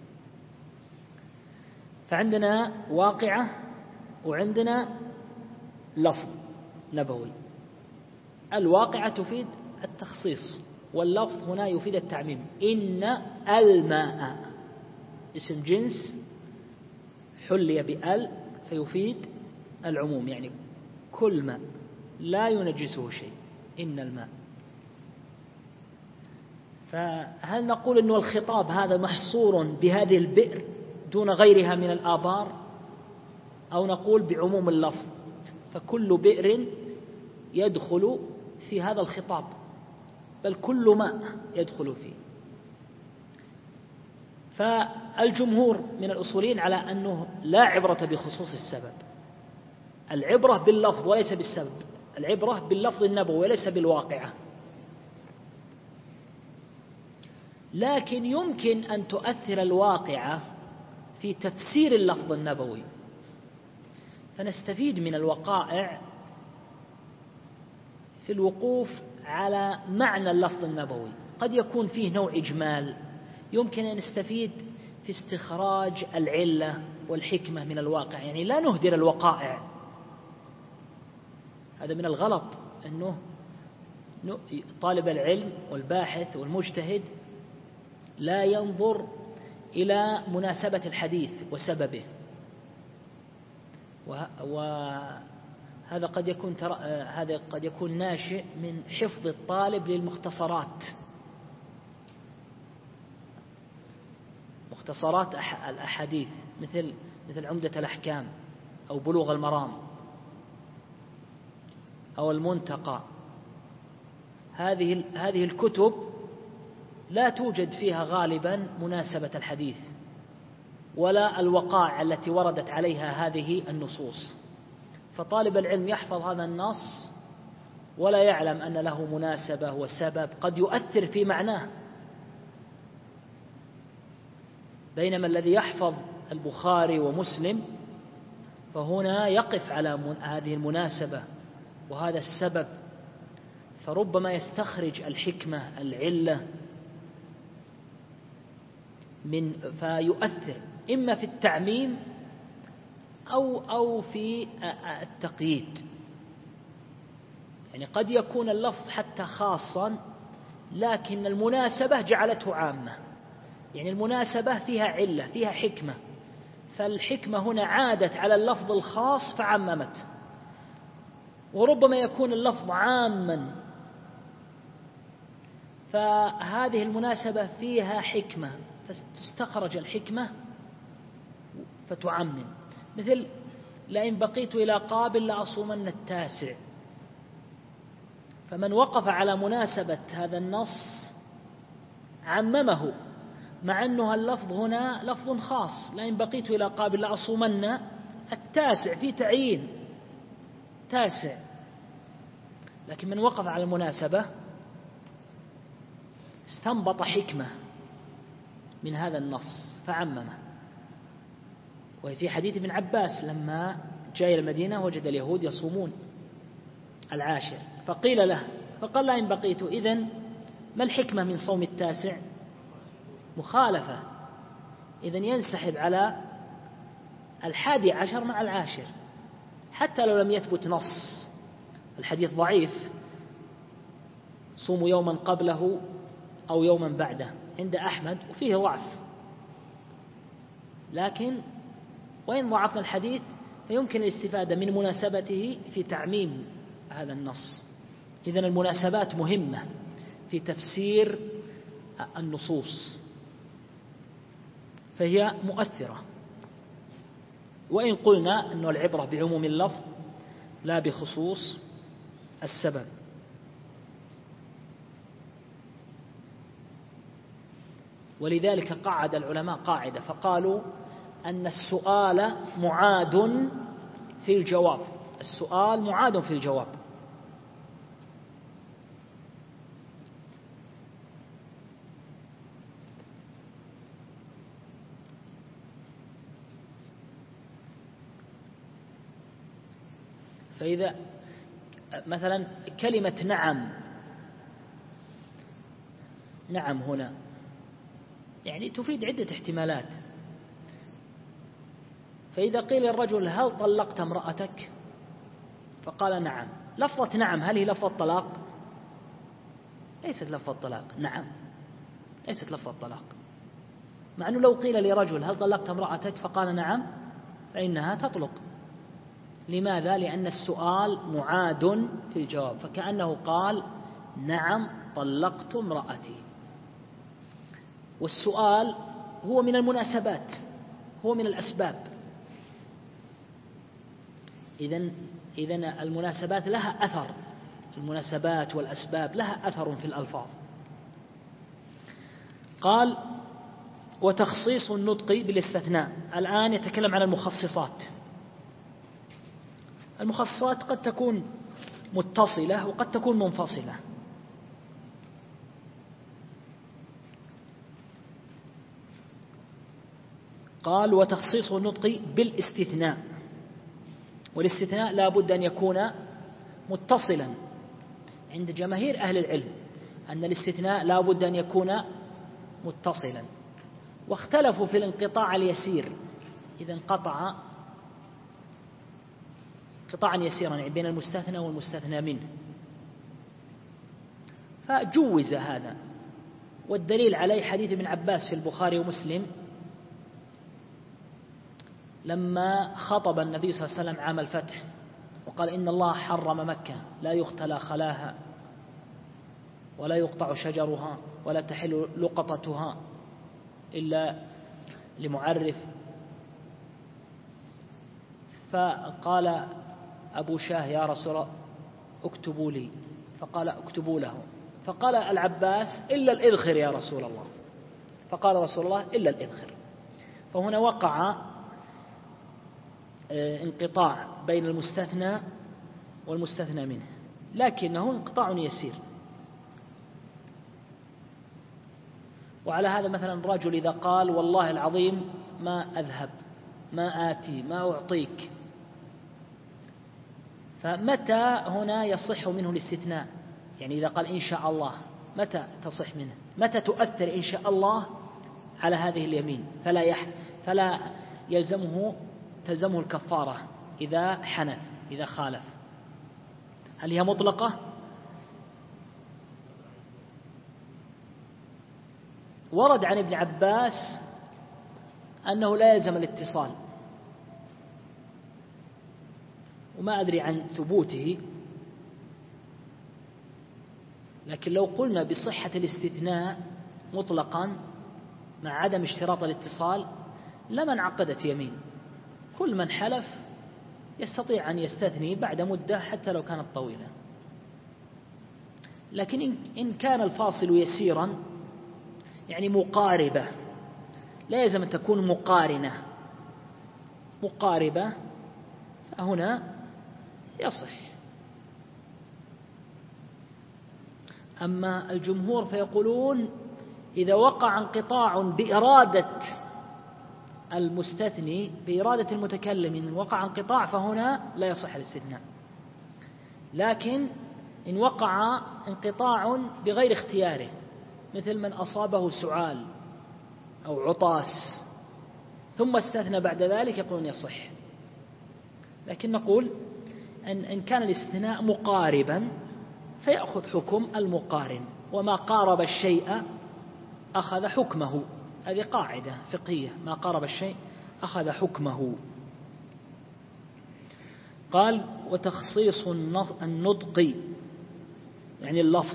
فعندنا واقعة وعندنا لفظ نبوي. الواقعة تفيد التخصيص، واللفظ هنا يفيد التعميم. إن الماء اسم جنس حلي بأل فيفيد العموم، يعني كل ماء لا ينجسه شيء. إن الماء. فهل نقول أنه الخطاب هذا محصور بهذه البئر دون غيرها من الآبار، أو نقول بعموم اللفظ فكل بئر يدخل في هذا الخطاب، بل كل ماء يدخل فيه؟ فالجمهور من الأصوليين على أنه لا عبرة بخصوص السبب، العبرة باللفظ وليس بالسبب، العبرة باللفظ النبوي وليس بالواقعة. لكن يمكن أن تؤثر الواقعة في تفسير اللفظ النبوي، فنستفيد من الوقائع في الوقوف على معنى اللفظ النبوي. قد يكون فيه نوع إجمال، يمكن أن نستفيد في استخراج العلة والحكمة من الواقع، يعني لا نهدر الوقائع. هذا من الغلط أنه طالب العلم والباحث والمجتهد لا ينظر إلى مناسبة الحديث وسببه، وهذا قد يكون ناشئ من حفظ الطالب للمختصرات، مختصرات الأحاديث مثل عمدة الأحكام أو بلوغ المرام أو المنتقى. هذه الكتب لا توجد فيها غالبا مناسبة الحديث ولا الوقائع التي وردت عليها هذه النصوص، فطالب العلم يحفظ هذا النص ولا يعلم أن له مناسبة وسبب قد يؤثر في معناه، بينما الذي يحفظ البخاري ومسلم فهنا يقف على هذه المناسبة وهذا السبب، فربما يستخرج الحكمة العلة فيؤثر إما في التعميم أو في التقييد. يعني قد يكون اللفظ حتى خاصا لكن المناسبة جعلته عامة، يعني المناسبة فيها علة فيها حكمة، فالحكمة هنا عادت على اللفظ الخاص فعممت. وربما يكون اللفظ عاما فهذه المناسبة فيها حكمة فتستخرج الحكمة فتعمم، مثل لئن بقيت إلى قابل لأصومن التاسع. فمن وقف على مناسبة هذا النص عممه، مع أنه اللفظ هنا لفظ خاص، لئن بقيت إلى قابل لأصومن التاسع في تعيين تاسع، لكن من وقف على المناسبة استنبط حكمة من هذا النص فعممه. وفي حديث ابن عباس لما جاء إلى المدينة وجد اليهود يصومون العاشر فقيل له فقال لا إن بقيت، إذن ما الحكمة من صوم التاسع؟ مخالفة، إذن ينسحب على 11 مع العاشر حتى لو لم يثبت نص. الحديث ضعيف، صوموا يوما قبله أو يوما بعده عند أحمد وفيه ضعف، لكن وإن ضعفنا الحديث فيمكن الاستفادة من مناسبته في تعميم هذا النص. إذن المناسبات مهمة في تفسير النصوص فهي مؤثرة، وإن قلنا أن العبرة بعموم اللفظ لا بخصوص السبب. ولذلك قعد العلماء قاعدة فقالوا أن السؤال معاد في الجواب، السؤال معاد في الجواب. فإذا مثلا كلمة نعم هنا يعني تفيد عدة احتمالات. فإذا قيل للرجل هل طلقت امرأتك؟ فقال نعم. لفظة نعم هل هي لفظة طلاق؟ ليست لفظة طلاق. نعم ليست لفظة طلاق، مع أنه لو قيل لرجل هل طلقت امرأتك فقال نعم فإنها تطلق. لماذا؟ لأن السؤال معاد في الجواب، فكأنه قال نعم طلقت امرأتي. والسؤال هو من المناسبات، هو من الأسباب. إذن المناسبات لها أثر، المناسبات والأسباب لها أثر في الألفاظ. قال وتخصيص النطق بالاستثناء. الآن يتكلم عن المخصصات. المخصصات قد تكون متصلة وقد تكون منفصلة. قال وتخصيص النطق بالاستثناء. والاستثناء لا بد أن يكون متصلا. عند جماهير أهل العلم أن الاستثناء لا بد أن يكون متصلا، واختلفوا في الانقطاع اليسير إذا انقطع انقطاعا يسيرا يعني بين المستثنى والمستثنى منه، فجوز هذا. والدليل عليه حديث ابن عباس في البخاري ومسلم لما خطب النبي صلى الله عليه وسلم عام الفتح وقال إن الله حرم مكة لا يختلى خلاها ولا يقطع شجرها ولا تحل لقطتها إلا لمعرف. فقال أبو شاه يا رسول الله اكتبوا لي، فقال اكتبوا له. فقال العباس إلا الإذخر يا رسول الله، فقال رسول الله إلا الإذخر. فهنا وقع انقطاع بين المستثنى والمستثنى منه، لكنه انقطاع يسير. وعلى هذا مثلا رجل إذا قال والله العظيم ما أذهب ما آتي ما أعطيك، فمتى هنا يصح منه الاستثناء؟ يعني إذا قال إن شاء الله متى تصح منه؟ متى تؤثر إن شاء الله على هذه اليمين؟ فلا تلزمه الكفارة إذا حنث إذا خالف. هل هي مطلقة؟ ورد عن ابن عباس أنه لا يلزم الاتصال، وما أدري عن ثبوته، لكن لو قلنا بصحة الاستثناء مطلقا مع عدم اشتراط الاتصال لما انعقدت يمين. كل من حلف يستطيع أن يستثني بعد مدة حتى لو كانت طويلة. لكن إن كان الفاصل يسيرا يعني مقاربة، لا يلزم أن تكون مقاربة، فهنا يصح. أما الجمهور فيقولون إذا وقع انقطاع بإرادة المستثني بإرادة المتكلم، إن وقع انقطاع فهنا لا يصح الاستثناء. لكن إن وقع انقطاع بغير اختياره مثل من أصابه سعال أو عطاس ثم استثنى بعد ذلك يقولون يصح. لكن نقول إن كان الاستثناء مقاربا فيأخذ حكم المقارن، وما قارب الشيء أخذ حكمه. هذه قاعدة فقهية، ما قارب الشيء أخذ حكمه. قال وتخصيص النطق يعني اللفظ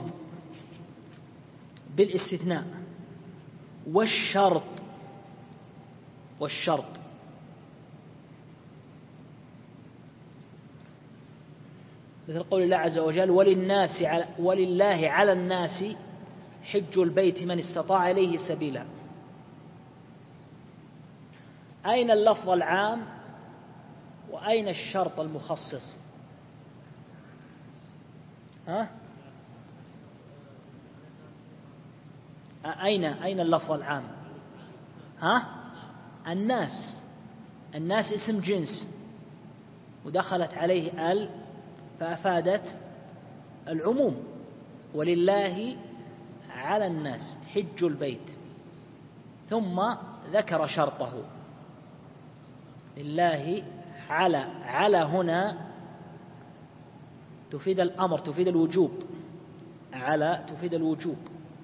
بالاستثناء والشرط مثل قول الله عز وجل ولله على الناس حج البيت من استطاع إليه سبيلا. أين اللفظ العام وأين الشرط المخصص؟ أين اللفظ العام؟ الناس اسم جنس ودخلت عليه فأفادت العموم. ولله على الناس حج البيت، ثم ذكر شرطه. لله على هنا تفيد الأمر، تفيد الوجوب، على تفيد الوجوب.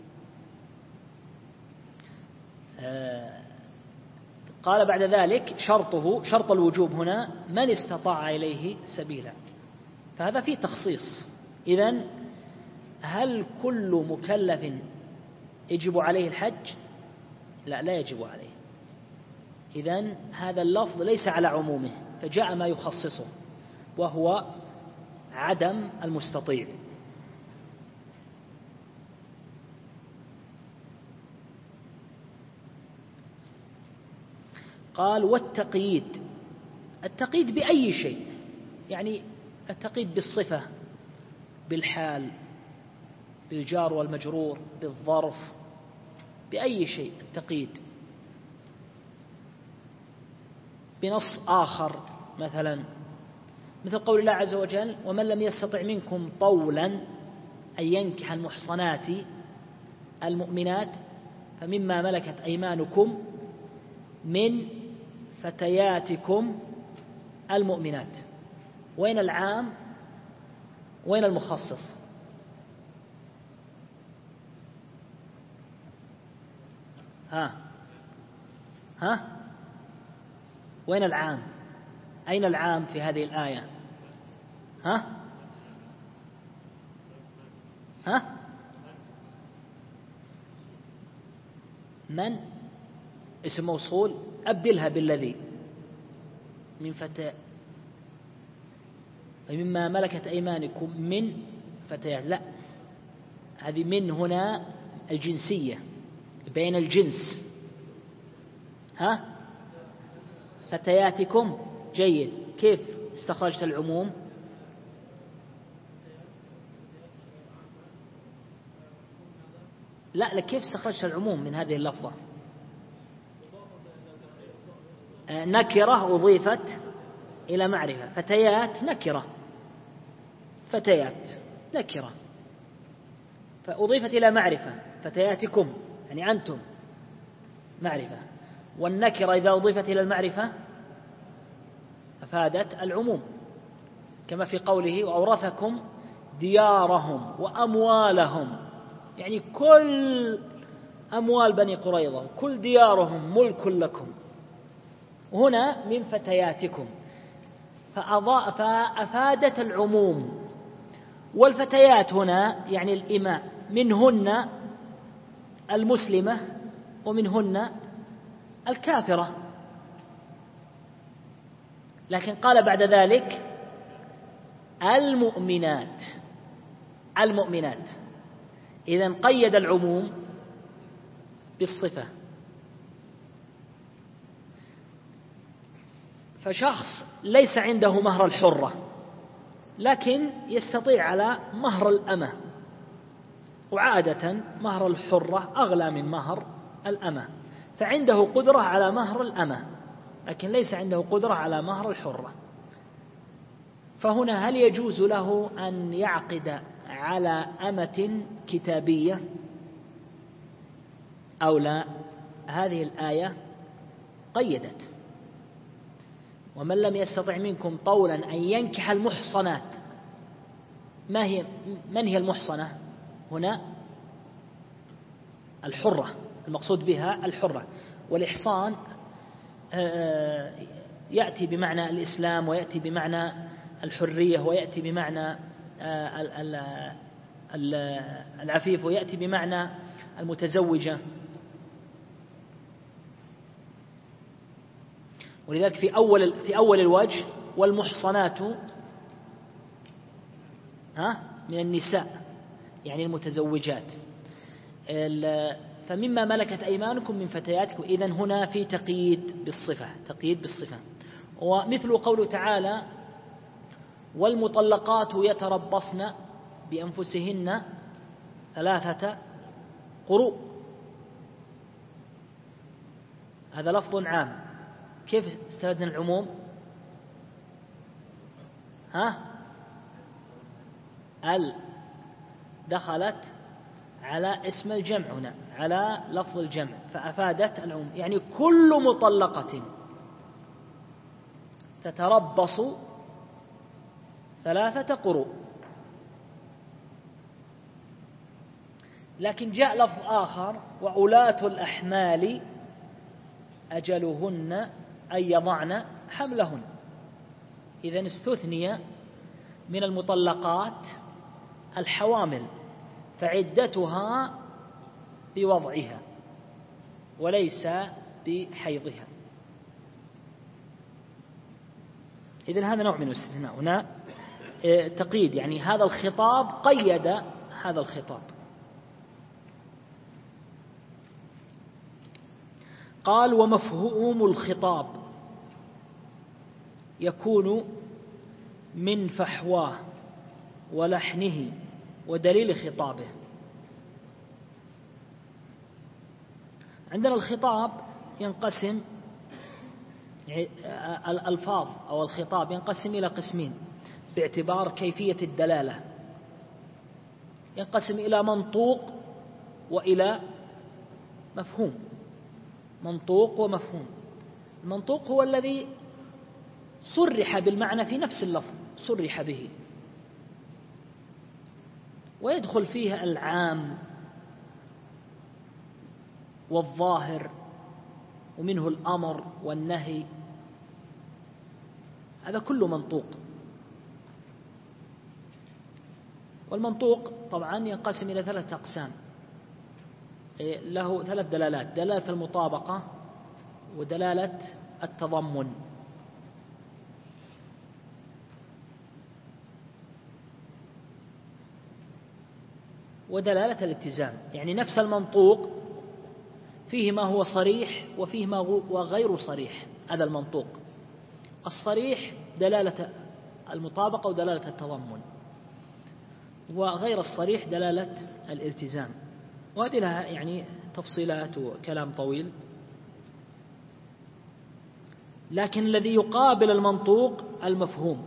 قال بعد ذلك شرطه، شرط الوجوب هنا من استطاع إليه سبيلا، فهذا فيه تخصيص. إذن هل كل مكلف يجب عليه الحج؟ لا يجب عليه. إذن هذا اللفظ ليس على عمومه، فجاء ما يخصصه وهو عدم المستطيع. قال والتقييد، التقييد بأي شيء، يعني التقييد بالصفة، بالحال، بالجار والمجرور، بالظرف، بأي شيء التقييد. بنص آخر مثل قول الله عز وجل ومن لم يستطع منكم طولا أن ينكح المحصنات المؤمنات فمما ملكت أيمانكم من فتياتكم المؤمنات. وين العام وين المخصص؟ وين العام؟ أين العام في هذه الآية؟ من اسم موصول، أبدلها بالذي من فتاة، مما ملكت أيمانكم من فتيات. لا، هذه من هنا الجنسية، بين الجنس. فتياتكم، جيد. كيف استخرجت العموم؟ لا، كيف استخرجت العموم من هذه اللفظة؟ نكرة أضيفت إلى معرفة. فتيات نكرة، فتيات نكرة فأضيفت إلى معرفة. فتياتكم يعني أنتم معرفة، والنكرة إذا أضيفت إلى المعرفة أفادت العموم، كما في قوله وأورثكم ديارهم وأموالهم، يعني كل أموال بني قريظة، كل ديارهم ملك لكم. هنا من فتياتكم فأفادت العموم. والفتيات هنا يعني الإماء، منهن المسلمة ومنهن الكافرة. لكن قال بعد ذلك المؤمنات، المؤمنات. إذن قيد العموم بالصفة. فشخص ليس عنده مهر الحرة لكن يستطيع على مهر الأمة، وعادة مهر الحرة أغلى من مهر الأمة، فعنده قدرة على مهر الأمة لكن ليس عنده قدرة على مهر الحرة. فهنا هل يجوز له أن يعقد على أمة كتابية أو لا؟ هذه الآية قيدت ومن لم يستطع منكم طولا أن ينكح المحصنات. من هي المحصنة هنا؟ الحرة، المقصود بها الحرة. والإحصان يأتي بمعنى الإسلام، ويأتي بمعنى الحرية، ويأتي بمعنى العفيف، ويأتي بمعنى المتزوجة. ولذلك في أول الوجه والمحصنات من النساء يعني المتزوجات. فمما ملكت أيمانكم من فتياتكم. إذن هنا في تقييد بالصفة، تقييد بالصفة. ومثل قوله تعالى والمطلقات يتربصن بأنفسهن 3 قروء. هذا لفظ عام. كيف استفدنا العموم؟ ال دخلت على اسم الجمع هنا، على لفظ الجمع، فأفادت العموم، يعني كل مطلقة تتربص 3 قروء. لكن جاء لفظ آخر: وأولاة الأحمال أجلهن أن يضعن حملهن. إذن استثني من المطلقات الحوامل، فعدتها بوضعها وليس بحيضها. إذن هذا نوع من الاستثناء. هنا تقييد، يعني هذا الخطاب قيد هذا الخطاب. قال: ومفهوم الخطاب يكون من فحواه ولحنه ودليل خطابه. عندنا الخطاب ينقسم، الألفاظ أو الخطاب ينقسم إلى قسمين باعتبار كيفية الدلالة. ينقسم إلى منطوق وإلى مفهوم. منطوق ومفهوم. المنطوق هو الذي صرح بالمعنى في نفس اللفظ، صرح به، ويدخل فيه العام والظاهر، ومنه الأمر والنهي، هذا كله منطوق. والمنطوق طبعا ينقسم إلى 3 أقسام، له 3 دلالات: دلالة المطابقة، ودلالة التضمن، ودلالة الالتزام. يعني نفس المنطوق فيه ما هو صريح وفيه ما هو غير صريح. هذا المنطوق الصريح دلالة المطابقة ودلالة التضمن، وغير الصريح دلالة الالتزام. وهذه لها يعني تفصيلات وكلام طويل. لكن الذي يقابل المنطوق المفهوم.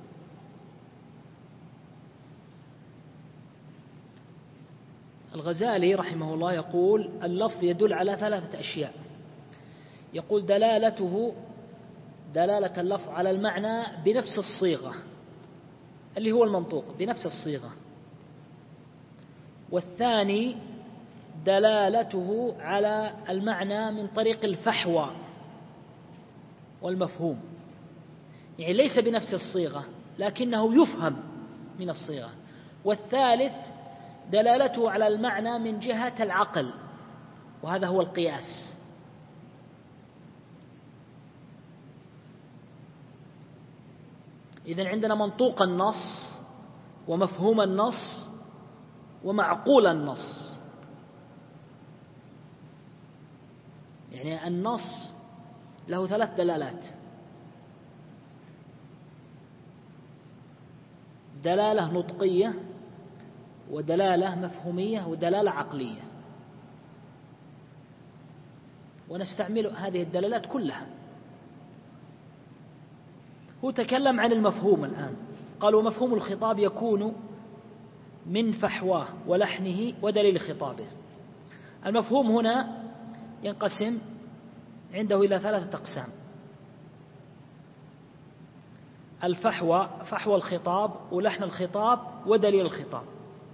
الغزالي رحمه الله يقول: اللفظ يدل على 3 أشياء. يقول: دلالته دلالة اللفظ على المعنى بنفس الصيغة، اللي هو المنطوق بنفس الصيغة. والثاني دلالته على المعنى من طريق الفحوى والمفهوم، يعني ليس بنفس الصيغة لكنه يفهم من الصيغة. والثالث دلالته على المعنى من جهة العقل، وهذا هو القياس. إذن عندنا منطوق النص ومفهوم النص ومعقول النص. يعني النص له 3 دلالات: دلالة نطقية، ودلالة مفهومية، ودلالة عقلية. ونستعمل هذه الدلالات كلها. هو تكلم عن المفهوم الآن، قال: ومفهوم الخطاب يكون من فحواه ولحنه ودليل خطابه. المفهوم هنا ينقسم عنده إلى 3 أقسام: الفحوى، فحوى الخطاب، ولحن الخطاب، ودليل الخطاب.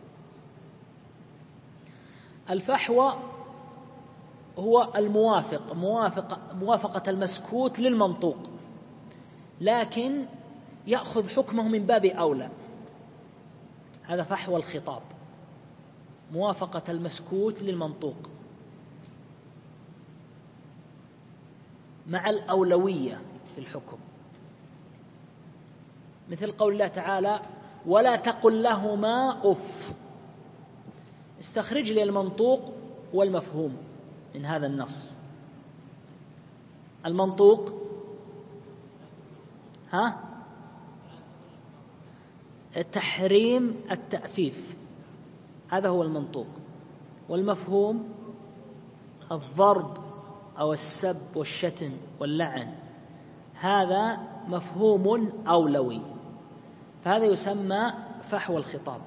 الفحوى هو موافقة المسكوت للمنطوق، لكن يأخذ حكمه من باب أولى. هذا فحوى الخطاب، موافقة المسكوت للمنطوق مع الأولوية في الحكم، مثل قول الله تعالى: ولا تقل لهما أف. استخرج لي المنطوق والمفهوم من هذا النص. المنطوق تحريم التأفيف، هذا هو المنطوق. والمفهوم الضرب أو السب والشتم واللعن، هذا مفهوم أولوي، فهذا يسمى فحوى الخطاب،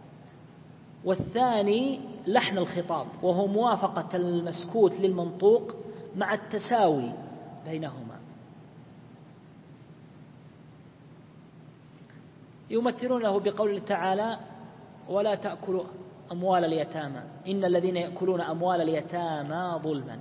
والثاني لحن الخطاب، وهو موافقة المسكوت للمنطوق مع التساوي بينهما. يمثلونه بقوله تعالى: ولا تأكلوا أموال اليتامى إن الذين يأكلون أموال اليتامى ظلما،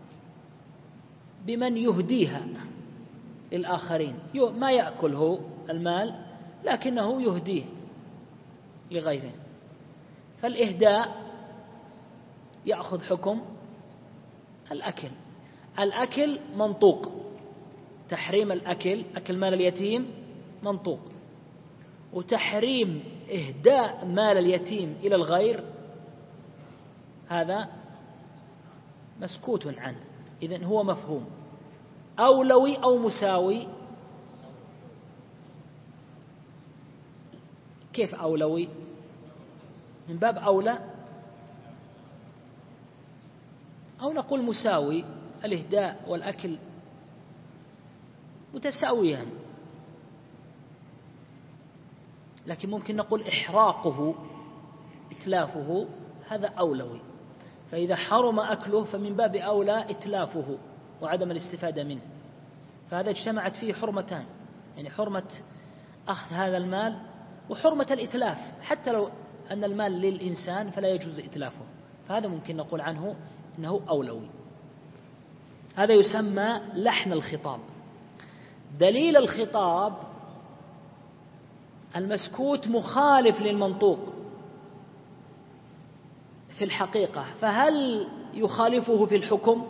بمن يهديها للآخرين، ما يأكله المال لكنه يهديه لغيره. فالإهداء يأخذ حكم الأكل. الأكل منطوق، تحريم الأكل، أكل مال اليتيم منطوق، وتحريم إهداء مال اليتيم إلى الغير هذا مسكوت عنه. إذن هو مفهوم أولوي أو مساوي. كيف أولوي؟ من باب أولى، أو نقول مساوي، الإهداء والأكل متساويان، لكن ممكن نقول إحراقه إتلافه هذا أولوي، فإذا حرم أكله فمن باب أولى إتلافه وعدم الاستفادة منه. فهذا اجتمعت فيه حرمتان، يعني حرمة أخذ هذا المال وحرمة الإتلاف، حتى لو أن المال للإنسان فلا يجوز إتلافه، فهذا ممكن نقول عنه إنه أولوي. هذا يسمى لحن الخطاب. دليل الخطاب المسكوت مخالف للمنطوق في الحقيقة، فهل يخالفه في الحكم؟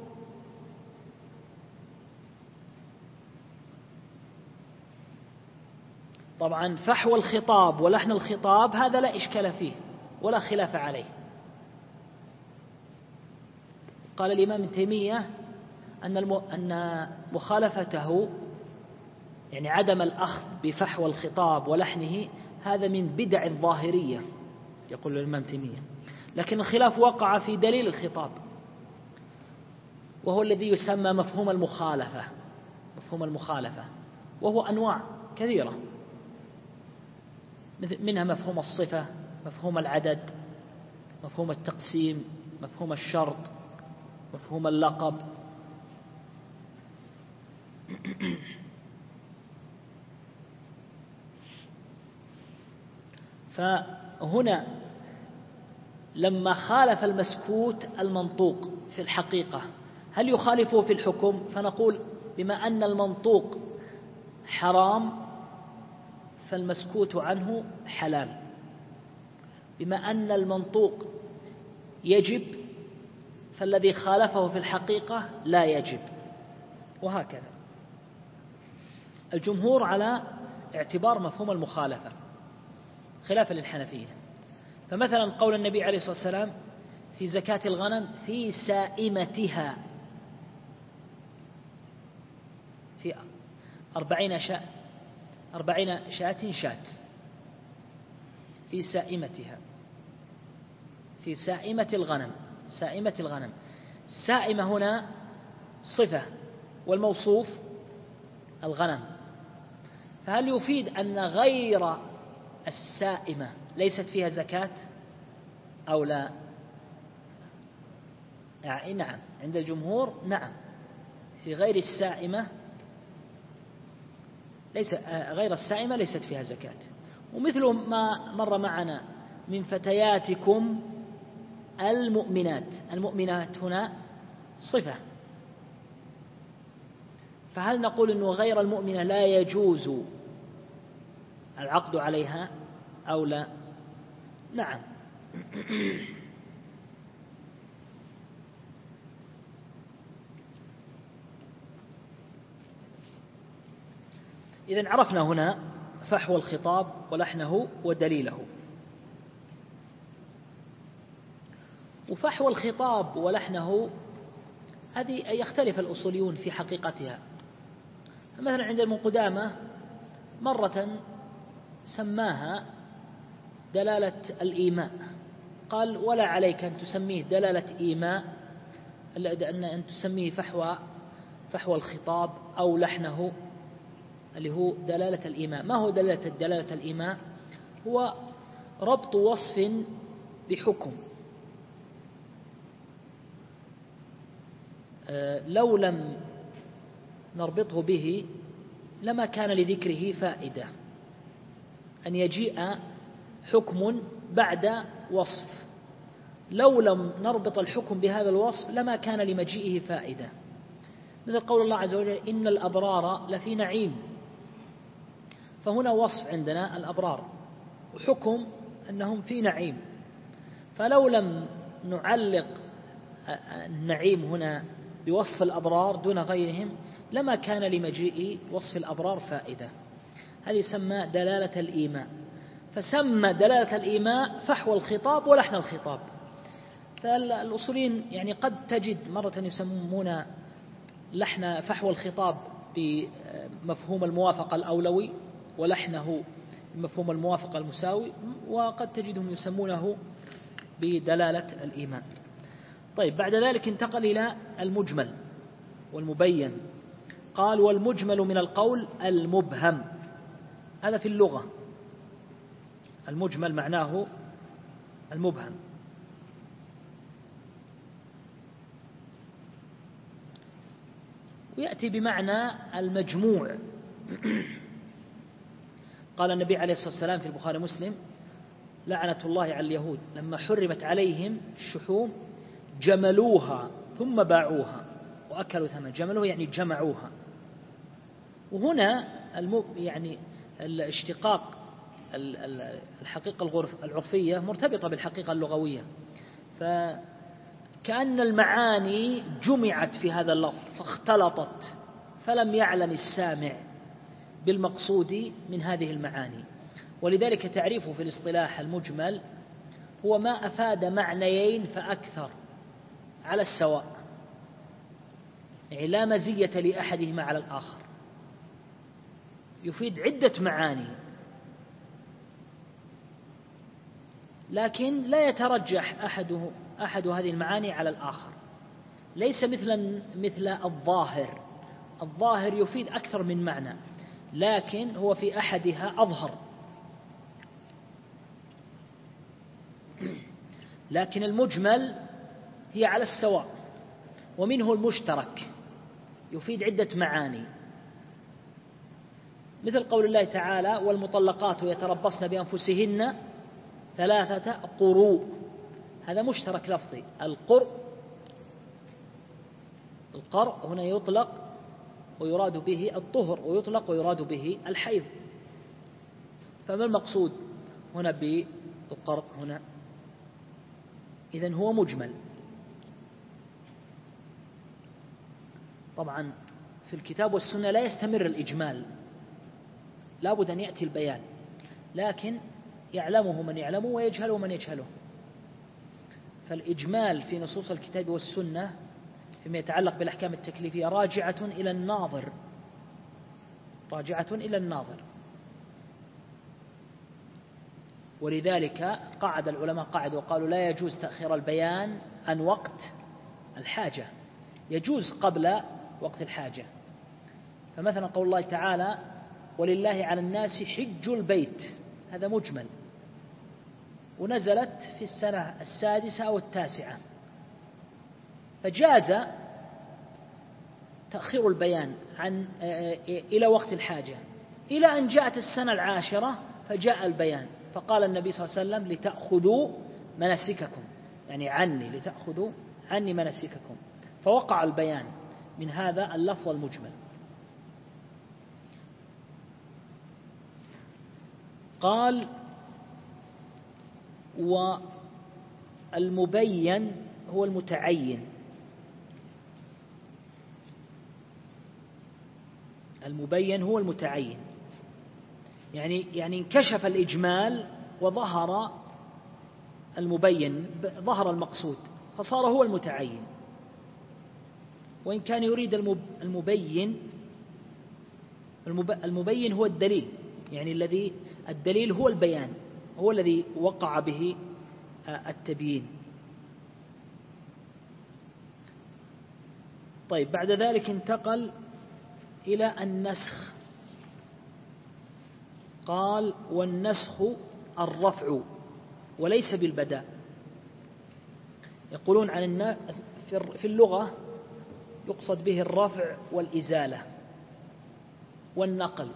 طبعا فحوى الخطاب ولحن الخطاب هذا لا إشكال فيه ولا خلاف عليه. قال الإمام ابن تيمية أن مخالفته، يعني عدم الأخذ بفحوى الخطاب ولحنه، هذا من بدع الظاهرية، يقول الإمام تيمية. لكن الخلاف وقع في دليل الخطاب، وهو الذي يسمى مفهوم المخالفة. مفهوم المخالفة وهو أنواع كثيرة، منها مفهوم الصفة، مفهوم العدد، مفهوم التقسيم، مفهوم الشرط، مفهوم اللقب. فهنا لما خالف المسكوت المنطوق في الحقيقة، هل يخالفه في الحكم؟ فنقول بما أن المنطوق حرام فالمسكوت عنه حلال، بما أن المنطوق يجب فالذي خالفه في الحقيقة لا يجب، وهكذا. الجمهور على اعتبار مفهوم المخالفة خلافا للحنفية. فمثلا قول النبي عليه الصلاة والسلام في زكاة الغنم في سائمتها، في 40 شاة شاة، في سائمتها، في سائمة الغنم. سائمة الغنم، سائمة هنا صفة والموصوف الغنم، فهل يفيد أن غير السائمة ليست فيها زكاة أو لا؟ يعني نعم، عند الجمهور نعم، في غير السائمة غير السائمة ليست فيها زكاة. ومثل ما مر معنا من فتياتكم المؤمنات، المؤمنات هنا صفة، فهل نقول أنه غير المؤمنة لا يجوز العقد عليها أو لا؟ نعم. إذن عرفنا هنا فحوى الخطاب ولحنه ودليله. وفحوى الخطاب ولحنه هذه يختلف الأصوليون في حقيقتها. فمثلا عند ابن قدامة مرة سماها دلالة الإيماء، قال ولا عليك أن تسميه دلالة إيماء، أن تسميه فحوى الخطاب أو لحنه اللي هو دلالة الإيماء. ما هو دلالة الإيماء؟ هو ربط وصف بحكم. لو لم نربطه به لما كان لذكره فائدة، أن يجيء حكم بعد وصف. لو لم نربط الحكم بهذا الوصف لما كان لمجيئه فائدة، مثل قول الله عز وجل إن الأبرار لفي نعيم، فهنا وصف عندنا الأبرار وحكم أنهم في نعيم، فلو لم نعلق النعيم هنا بوصف الأبرار دون غيرهم لما كان لمجيء وصف الأبرار فائدة. هذه يسمى دلالة الإيماء. فسمى دلالة الإيماء فحوى الخطاب ولحن الخطاب. فالأصولين يعني قد تجد مرة يسمون لحن فحوى الخطاب بمفهوم الموافقة الأولوي ولحنه بمفهوم الموافقة المساوي، وقد تجدهم يسمونه بدلالة الإيماء. طيب، بعد ذلك انتقل إلى المجمل والمبين. قال والمجمل من القول المبهم. هذا في اللغة المجمل معناه المبهم. ويأتي بمعنى المجموع. قال النبي عليه الصلاة والسلام في البخاري ومسلم لعنة الله على اليهود لما حرمت عليهم الشحوم جملوها ثم باعوها وأكلوا ثمن. جملوها يعني جمعوها. وهنا يعني الاشتقاق الحقيقة العرفية مرتبطة بالحقيقة اللغوية، فكأن المعاني جمعت في هذا اللفظ فاختلطت، فلم يعلم السامع بالمقصود من هذه المعاني. ولذلك تعريفه في الاصطلاح المجمل هو ما أفاد معنيين فأكثر على السواء، يعني لا مزية لأحدهما على الآخر، يفيد عدة معاني لكن لا يترجح أحد هذه المعاني على الآخر. ليس مثل الظاهر. الظاهر يفيد أكثر من معنى لكن هو في أحدها أظهر، لكن المجمل هي على السواء. ومنه المشترك يفيد عدة معاني، مثل قول الله تعالى والمطلقات يتربصن بأنفسهن 3 قروء. هذا مشترك لفظي. القرء هنا يطلق ويراد به الطهر، ويطلق ويراد به الحيض. فما المقصود هنا بالقرء هنا؟ إذن هو مجمل. طبعا في الكتاب والسنة لا يستمر الإجمال، لا بد أن يأتي البيان، لكن يعلمه من يعلمه ويجهله من يجهله. فالإجمال في نصوص الكتاب والسنة فيما يتعلق بالأحكام التكليفية راجعة إلى الناظر. ولذلك قعد العلماء وقالوا لا يجوز تأخير البيان عن وقت الحاجة، يجوز قبل وقت الحاجة. فمثلا قول الله تعالى ولله على الناس حج البيت، هذا مجمل، ونزلت في السنة 6 أو 9، فجاز تأخير البيان إلى وقت الحاجة إلى أن جاءت السنة 10 فجاء البيان، فقال النبي صلى الله عليه وسلم لتأخذوا مناسككم، يعني لتأخذوا عني مناسككم، فوقع البيان من هذا اللفظ المجمل. قال والمبين هو المتعين. المبين هو المتعين، يعني انكشف الإجمال وظهر المبين، ظهر المقصود فصار هو المتعين. وإن كان يريد المبين هو الدليل، يعني الدليل هو البيان، هو الذي وقع به التبيين. طيب، بعد ذلك انتقل إلى النسخ. قال والنسخ الرفع وليس بالبداء. يقولون عن في اللغة يقصد به الرفع والإزالة والنقل،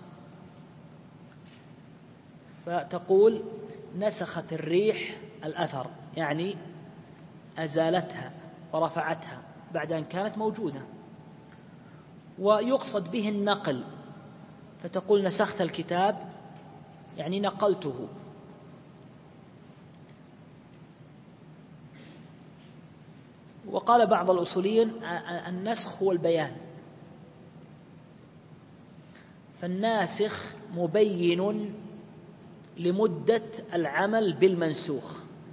فتقول نسخت الريح الأثر، يعني أزالتها ورفعتها بعد أن كانت موجودة. ويقصد به النقل، فتقول نسخت الكتاب يعني نقلته. وقال بعض الأصوليين النسخ هو البيان، فالناسخ مبين لمدة العمل بالمنسوخ.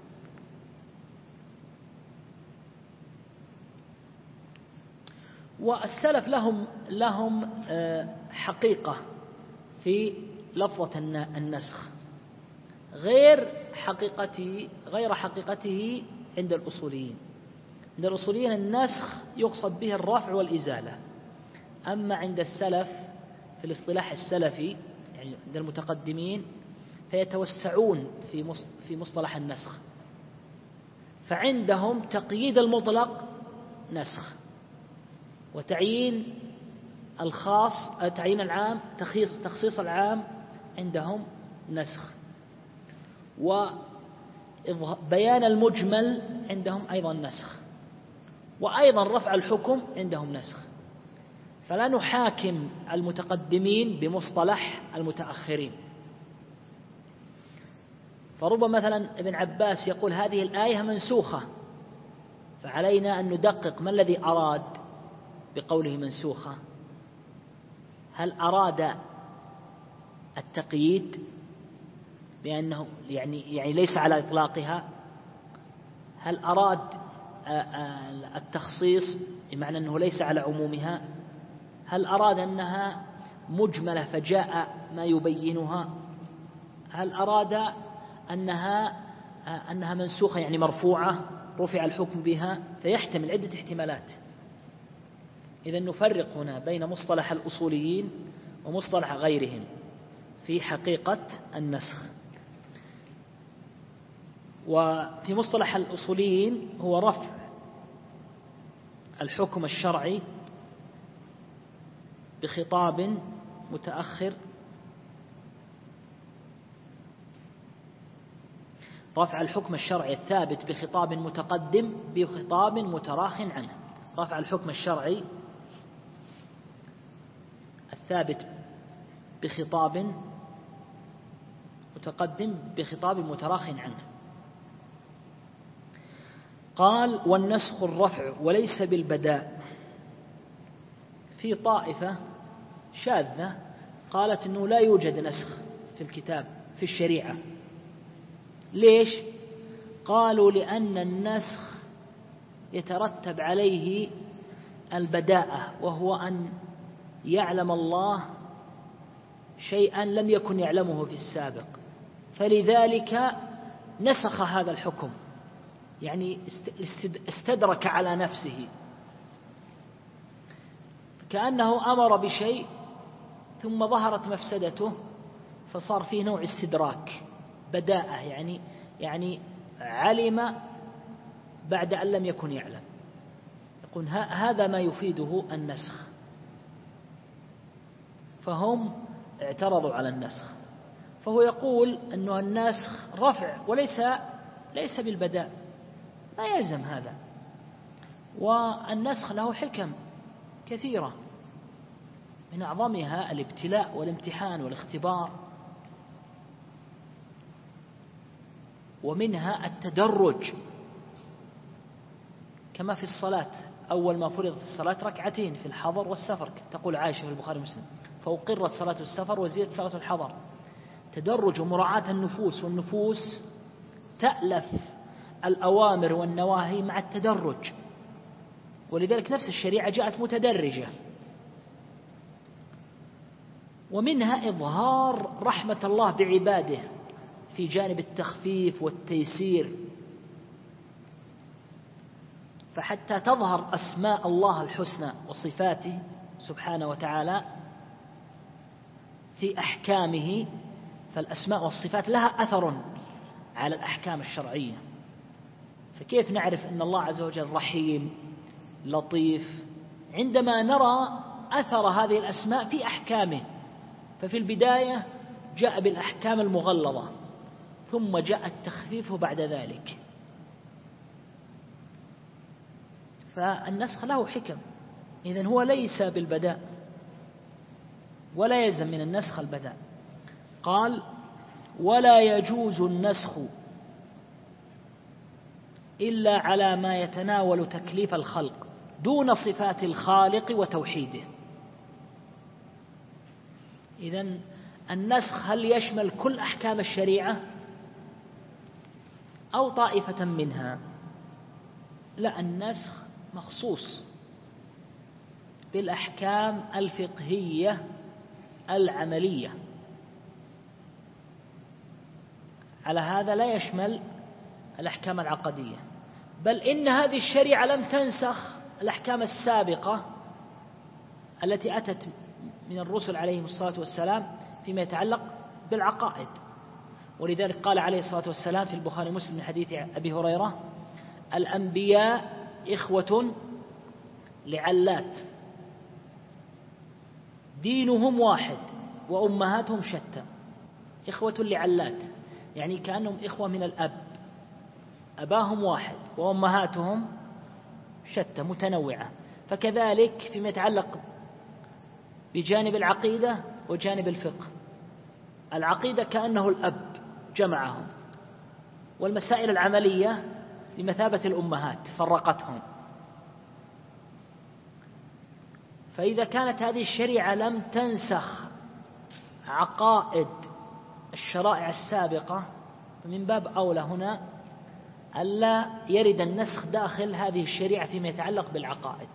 والسلف لهم حقيقة في لفظة النسخ غير حقيقته عند الأصوليين. عند الأصوليين النسخ يقصد به الرفع والإزالة، أما عند السلف في الاصطلاح السلفي يعني عند المتقدمين فيتوسعون في مصطلح النسخ، فعندهم تقييد المطلق نسخ، وتعيين الخاص تعيين العام تخصيص العام عندهم نسخ، وبيان المجمل عندهم أيضا نسخ، وأيضا رفع الحكم عندهم نسخ. فلا نحاكم المتقدمين بمصطلح المتأخرين. فربما مثلا ابن عباس يقول هذه الآية منسوخة، فعلينا أن ندقق ما الذي أراد بقوله منسوخة. هل أراد التقييد بأنه يعني ليس على إطلاقها؟ هل أراد التخصيص بمعنى أنه ليس على عمومها؟ هل أراد أنها مجملة فجاء ما يبينها؟ هل أراد أنها منسوخة يعني مرفوعة رفع الحكم بها؟ فيحتمل عدة احتمالات. إذن نفرق هنا بين مصطلح الأصوليين ومصطلح غيرهم في حقيقة النسخ. وفي مصطلح الأصوليين هو رفع الحكم الشرعي بخطاب متأخر، رفع الحكم الشرعي الثابت بخطاب متقدم بخطاب متراخ عنه. رفع الحكم الشرعي الثابت بخطاب متقدم بخطاب متراخ عنه. قال والنسخ الرفع وليس بالبداء. في طائفة شاذة قالت أنه لا يوجد نسخ في الكتاب في الشريعة. ليش؟ قالوا لأن النسخ يترتب عليه البداءة، وهو أن يعلم الله شيئا لم يكن يعلمه في السابق، فلذلك نسخ هذا الحكم، يعني استدرك على نفسه، كأنه أمر بشيء ثم ظهرت مفسدته فصار فيه نوع استدراك بداءة، يعني علم بعد أن لم يكن يعلم. يقول هذا ما يفيده النسخ، فهم اعترضوا على النسخ. فهو يقول أنه النسخ رفع وليس بالبداء، لا يلزم هذا. والنسخ له حكم كثيرة، من أعظمها الابتلاء والامتحان والاختبار، ومنها التدرج، كما في الصلاة أول ما فرضت الصلاة ركعتين في الحضر والسفر، تقول عائشة في البخاري ومسلم فأقرت صلاة السفر وزيدت صلاة الحضر. تدرج ومراعاة النفوس، والنفوس تألف الأوامر والنواهي مع التدرج، ولذلك نفس الشريعة جاءت متدرجة. ومنها إظهار رحمة الله بعباده في جانب التخفيف والتيسير، فحتى تظهر أسماء الله الحسنى وصفاته سبحانه وتعالى في أحكامه، فالأسماء والصفات لها أثر على الأحكام الشرعية. فكيف نعرف أن الله عز وجل رحيم لطيف عندما نرى أثر هذه الأسماء في أحكامه؟ ففي البداية جاء بالأحكام المغلظة، ثم جاء التخفيف بعد ذلك. فالنسخ له حكم، إذن هو ليس بالبداء ولا يلزم من النسخ البداء. قال: ولا يجوز النسخ إلا على ما يتناول تكليف الخلق دون صفات الخالق وتوحيده. إذن النسخ هل يشمل كل أحكام الشريعة أو طائفة منها؟ لا، النسخ مخصوص بالأحكام الفقهية العملية. على هذا لا يشمل الأحكام العقدية، بل إن هذه الشريعة لم تنسخ الأحكام السابقة التي أتت من الرسل عليهم الصلاة والسلام فيما يتعلق بالعقائد. ولذلك قال عليه الصلاة والسلام في البخاري ومسلم من حديث أبي هريرة: الأنبياء إخوة لعلات، دينهم واحد وأمهاتهم شتى. إخوة لعلات يعني كأنهم إخوة من الأب، أباهم واحد وأمهاتهم شتى متنوعة. فكذلك فيما يتعلق بجانب العقيدة وجانب الفقه، العقيدة كأنه الأب جمعهم، والمسائل العملية بمثابة الأمهات فرقتهم. فإذا كانت هذه الشريعة لم تنسخ عقائد الشرائع السابقة، فمن باب أولى هنا ألا يرد النسخ داخل هذه الشريعة فيما يتعلق بالعقائد.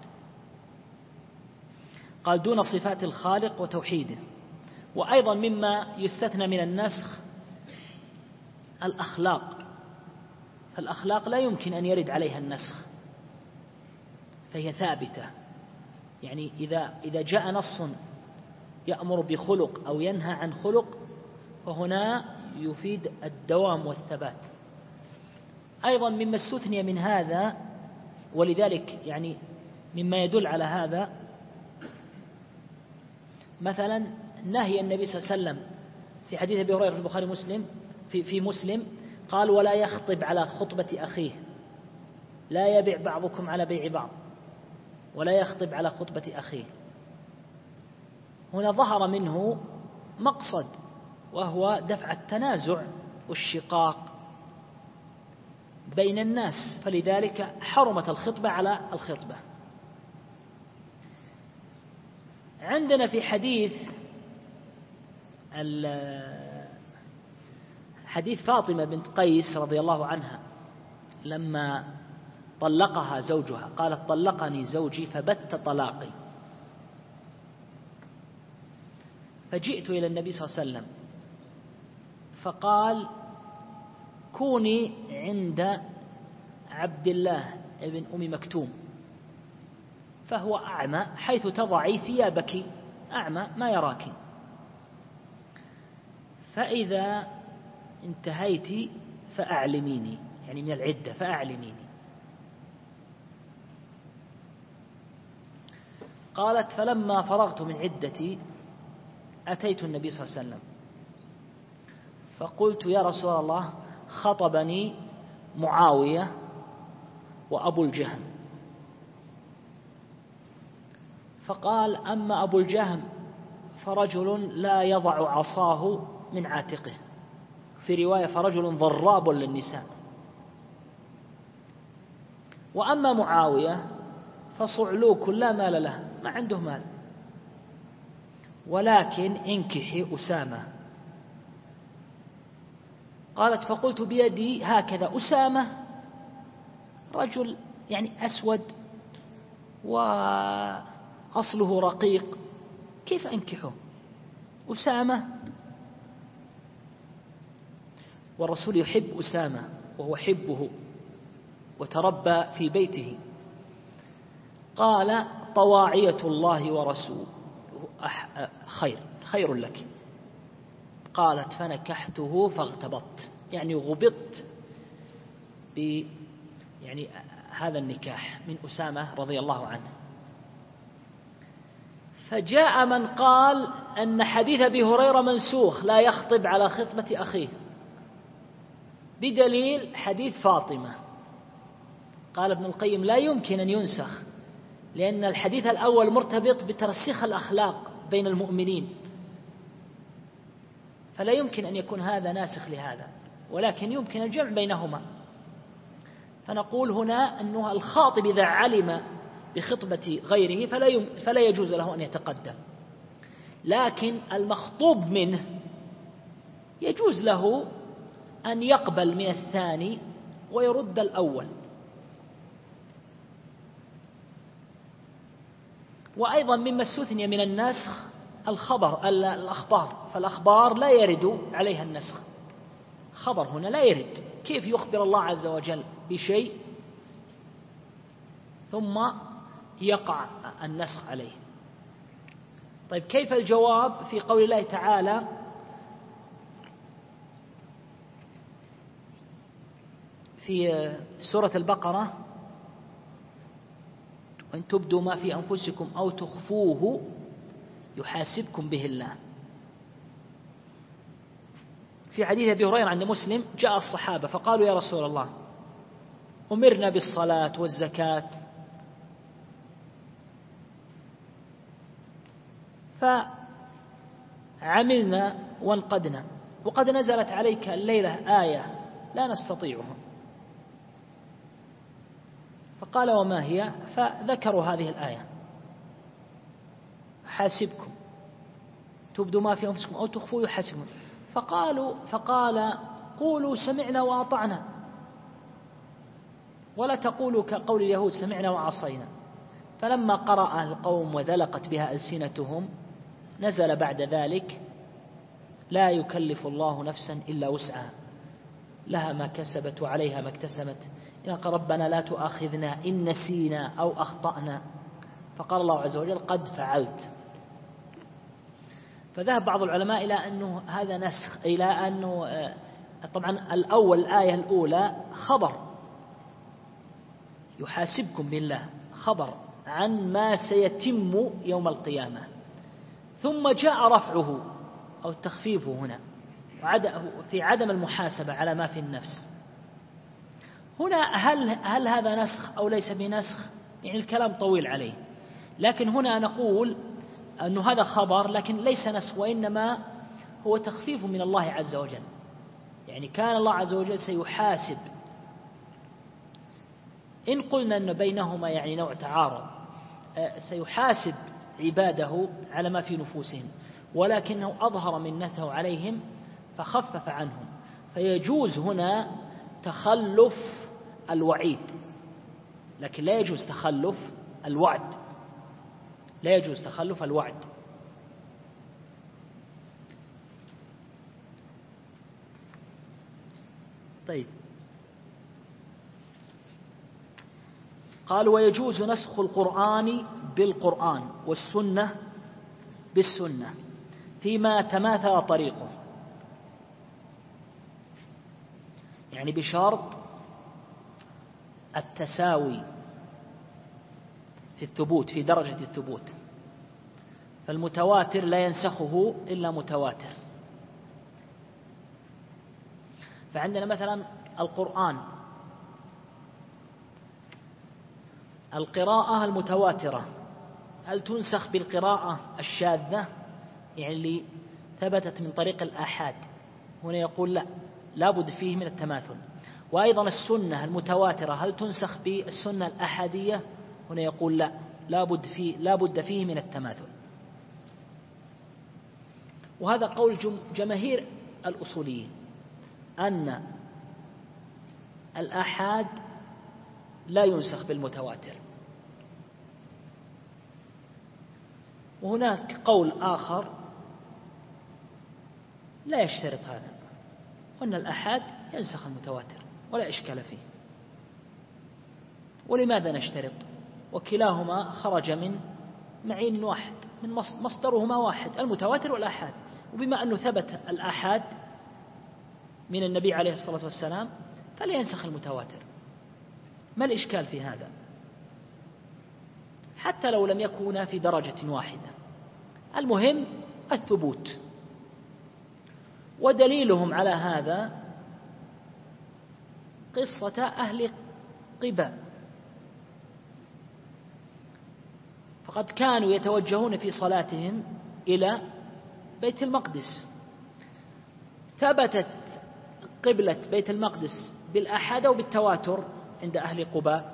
قال: دون صفات الخالق وتوحيده. وأيضا مما يستثنى من النسخ الأخلاق، فالأخلاق لا يمكن أن يرد عليها النسخ، فهي ثابتة. يعني إذا جاء نص يأمر بخلق أو ينهى عن خلق فهنا يفيد الدوام والثبات. أيضا مما استثني من هذا، ولذلك يعني مما يدل على هذا مثلا نهي النبي صلى الله عليه وسلم في حديث أبي هريرة في البخاري مسلم في مسلم قال: ولا يخطب على خطبة أخيه، لا يبيع بعضكم على بيع بعض، ولا يخطب على خطبة أخيه. هنا ظهر منه مقصد، وهو دفع التنازع والشقاق بين الناس، فلذلك حرمت الخطبة على الخطبة. عندنا في حديث فاطمة بنت قيس رضي الله عنها لما طلقها زوجها، قالت: طلقني زوجي فبت طلاقي. فجئت إلى النبي صلى الله عليه وسلم فقال: كوني عند عبد الله ابن أم مكتوم فهو أعمى، حيث تضعي ثيابك أعمى ما يراك، فإذا انتهيت فأعلميني، يعني من العدة فأعلميني. قالت: فلما فرغت من عدتي أتيت النبي صلى الله عليه وسلم فقلت: يا رسول الله، خطبني معاوية وأبو الجهم. فقال: أما أبو الجهم فرجل لا يضع عصاه من عاتقه، في رواية فرجل ضراب للنساء. وأما معاوية فصعلوك لا مال له، ما عنده مال، ولكن انكحي أسامة. قالت: فقلت بيدي هكذا: أسامة رجل يعني أسود وأصله رقيق، كيف أنكحه؟ أسامة والرسول يحب أسامة وهو حبه وتربى في بيته. قال: طواعية الله ورسوله خير لك. قالت: فنكحته فاغتبطت. يعني غبطت يعني هذا النكاح من أسامة رضي الله عنه. فجاء من قال أن حديث أبي هريرة منسوخ، لا يخطب على خطبة أخيه، بدليل حديث فاطمة. قال ابن القيم لا يمكن أن ينسخ، لأن الحديث الأول مرتبط بترسيخ الأخلاق بين المؤمنين، فلا يمكن أن يكون هذا ناسخ لهذا، ولكن يمكن الجمع بينهما. فنقول هنا أنه الخاطب إذا علم بخطبة غيره فلا يجوز له أن يتقدم، لكن المخطوب منه يجوز له أن يقبل من الثاني ويرد الأول. وأيضا مما استثني من النسخ الأخبار، فالأخبار لا يرد عليها النسخ. خبر هنا لا يرد، كيف يخبر الله عز وجل بشيء ثم يقع النسخ عليه؟ طيب كيف الجواب في قول الله تعالى في سورة البقرة: وإن تبدوا ما في أنفسكم أو تخفوه يحاسبكم به الله. في حديث أبي هريرة عند مسلم جاء الصحابة فقالوا: يا رسول الله، أمرنا بالصلاة والزكاة فعملنا وانقدنا، وقد نزلت عليك الليلة آية لا نستطيعها. فقال: وما هي؟ فذكروا هذه الآية: حاسبكم، تبدوا ما في أنفسكم أو تخفوا يحاسبكم. فقال: قولوا سمعنا وأطعنا، ولا تقولوا كقول اليهود سمعنا وعصينا. فلما قرأ القوم وذلقت بها ألسنتهم نزل بعد ذلك: لا يكلف الله نفسا إلا وسعها، لها ما كسبت وعليها ما اكتسبت، إن ربنا لا تؤاخذنا إن نسينا أو أخطأنا. فقال الله عز وجل: قد فعلت. فذهب بعض العلماء إلى أنه هذا نسخ، إلى أنه طبعا الآية الأولى خبر يحاسبكم بالله، خبر عن ما سيتم يوم القيامة، ثم جاء رفعه أو تخفيفه هنا في عدم المحاسبة على ما في النفس. هنا هل هذا نسخ أو ليس بنسخ؟ يعني الكلام طويل عليه، لكن هنا نقول أنه هذا خبر لكن ليس نسخ، وإنما هو تخفيف من الله عز وجل. يعني كان الله عز وجل سيحاسب، إن قلنا أن بينهما يعني نوع تعارض، سيحاسب عباده على ما في نفوسهم، ولكنه أظهر منته عليهم فخفف عنهم. فيجوز هنا تخلف الوعيد، لكن لا يجوز تخلف الوعد، لا يجوز تخلف الوعد. طيب، قال: ويجوز نسخ القرآن بالقرآن والسنة بالسنة فيما تماثل طريقه، يعني بشرط التساوي في الثبوت، في درجة الثبوت. فالمتواتر لا ينسخه إلا متواتر. فعندنا مثلا القرآن، القراءة المتواترة هل تنسخ بالقراءة الشاذة، يعني اللي ثبتت من طريق الآحاد؟ هنا يقول لا بد فيه من التماثل. وأيضا السنة المتواترة هل تنسخ بالسنة الأحادية؟ هنا يقول لا بد فيه من التماثل. وهذا قول جماهير الأصوليين أن الآحاد لا ينسخ بالمتواتر. وهناك قول آخر لا يشترط هذا، وأن الآحاد ينسخ المتواتر ولا إشكال فيه. ولماذا نشترط؟ وكلاهما خرج من معين واحد، من مصدرهما واحد، المتواتر والآحاد. وبما أنه ثبت الآحاد من النبي عليه الصلاة والسلام فلينسخ المتواتر. ما الإشكال في هذا؟ حتى لو لم يكونا في درجة واحدة، المهم الثبوت. ودليلهم على هذا قصة أهل قباء، فقد كانوا يتوجهون في صلاتهم إلى بيت المقدس. ثبتت قبلة بيت المقدس بالأحد أو بالتواتر عند أهل قباء؟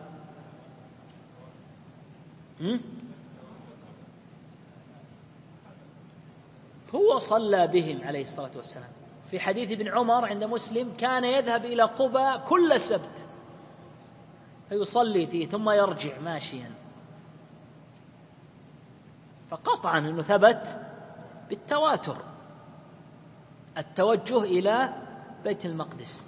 هو صلى بهم عليه الصلاة والسلام. في حديث ابن عمر عند مسلم كان يذهب إلى قباء كل سبت فيصلي فيه ثم يرجع ماشيا، فقطعا أنه ثبت بالتواتر التوجه إلى بيت المقدس.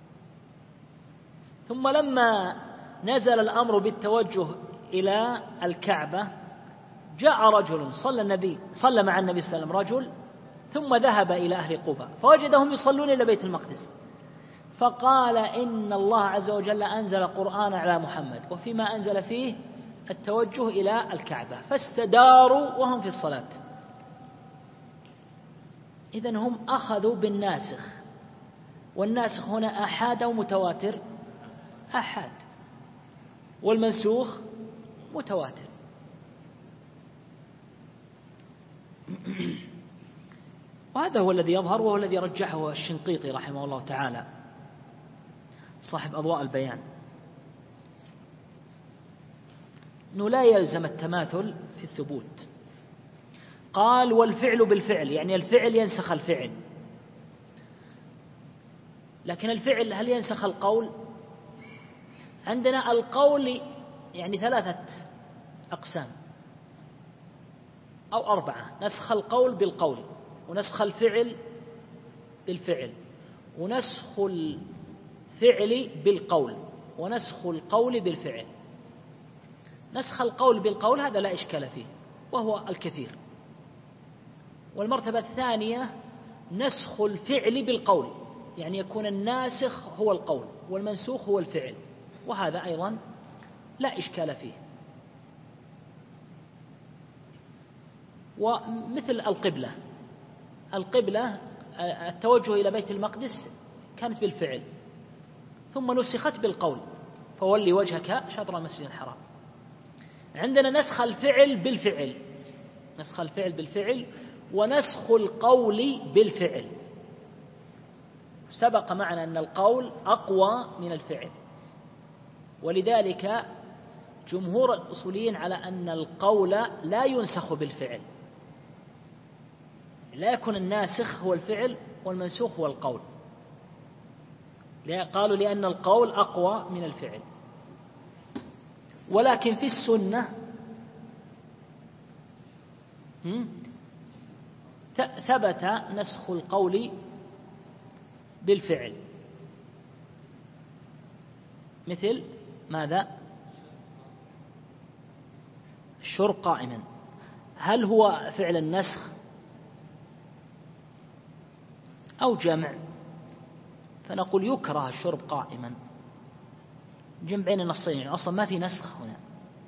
ثم لما نزل الأمر بالتوجه إلى الكعبة جاء رجل صلى مع النبي صلى الله عليه وسلم رجل، ثم ذهب إلى أهل قباء فوجدهم يصلون إلى بيت المقدس، فقال إن الله عز وجل أنزل قرآن على محمد وفيما أنزل فيه التوجه إلى الكعبة، فاستداروا وهم في الصلاة. إذن هم أخذوا بالناسخ، والناسخ هنا أحاد أو متواتر؟ أحاد، والمنسوخ متواتر. وهذا هو الذي يظهر، وهو الذي رجحه الشنقيطي رحمه الله تعالى صاحب أضواء البيان، أنه لا يلزم التماثل في الثبوت. قال والفعل بالفعل، يعني الفعل ينسخ الفعل، لكن الفعل هل ينسخ القول؟ عندنا القول يعني 3 أقسام أو 4: نسخ القول بالقول، ونسخ الفعل بالفعل، ونسخ الفعل بالقول، ونسخ القول بالفعل. نسخ القول بالقول هذا لا إشكال فيه وهو الكثير. والمرتبة الثانية نسخ الفعل بالقول، يعني يكون الناسخ هو القول والمنسوخ هو الفعل، وهذا أيضا لا إشكال فيه. ومثل القبلة التوجه إلى بيت المقدس كانت بالفعل ثم نسخت بالقول، فولي وجهك شطر المسجد الحرام. عندنا نسخ الفعل بالفعل، نسخ الفعل بالفعل، ونسخ القول بالفعل. سبق معنا أن القول أقوى من الفعل، ولذلك جمهور الأصوليين على أن القول لا ينسخ بالفعل، لا يكون الناسخ هو الفعل والمنسوخ هو القول. قالوا لأن القول أقوى من الفعل. ولكن في السنة ثبت نسخ القول بالفعل، مثل ماذا؟ الشرب قائما. هل هو فعل النسخ أو جمع؟ فنقول يكره الشرب قائما، جمع بين النصين، يعني أصلا ما في نسخ هنا.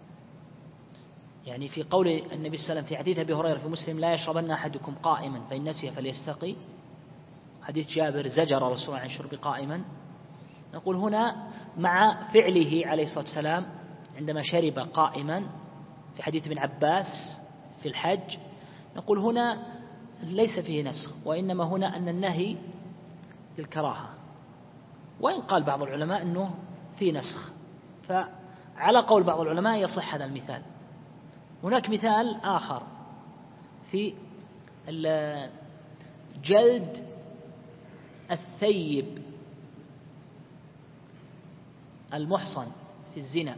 يعني في قول النبي صلى الله عليه وسلم في حديث أبي هريرة في مسلم لا يشربن أحدكم قائما فإن نسي فليستقي، حديث جابر زجر رسول الله عن الشرب قائما. نقول هنا مع فعله عليه الصلاة والسلام عندما شرب قائما في حديث ابن عباس في الحج، نقول هنا ليس فيه نسخ، وإنما هنا أن النهي للكراهة، وإن قال بعض العلماء أنه في نسخ، فعلى قول بعض العلماء يصح هذا المثال. هناك مثال آخر في جلد الثيب المحصن في الزنا،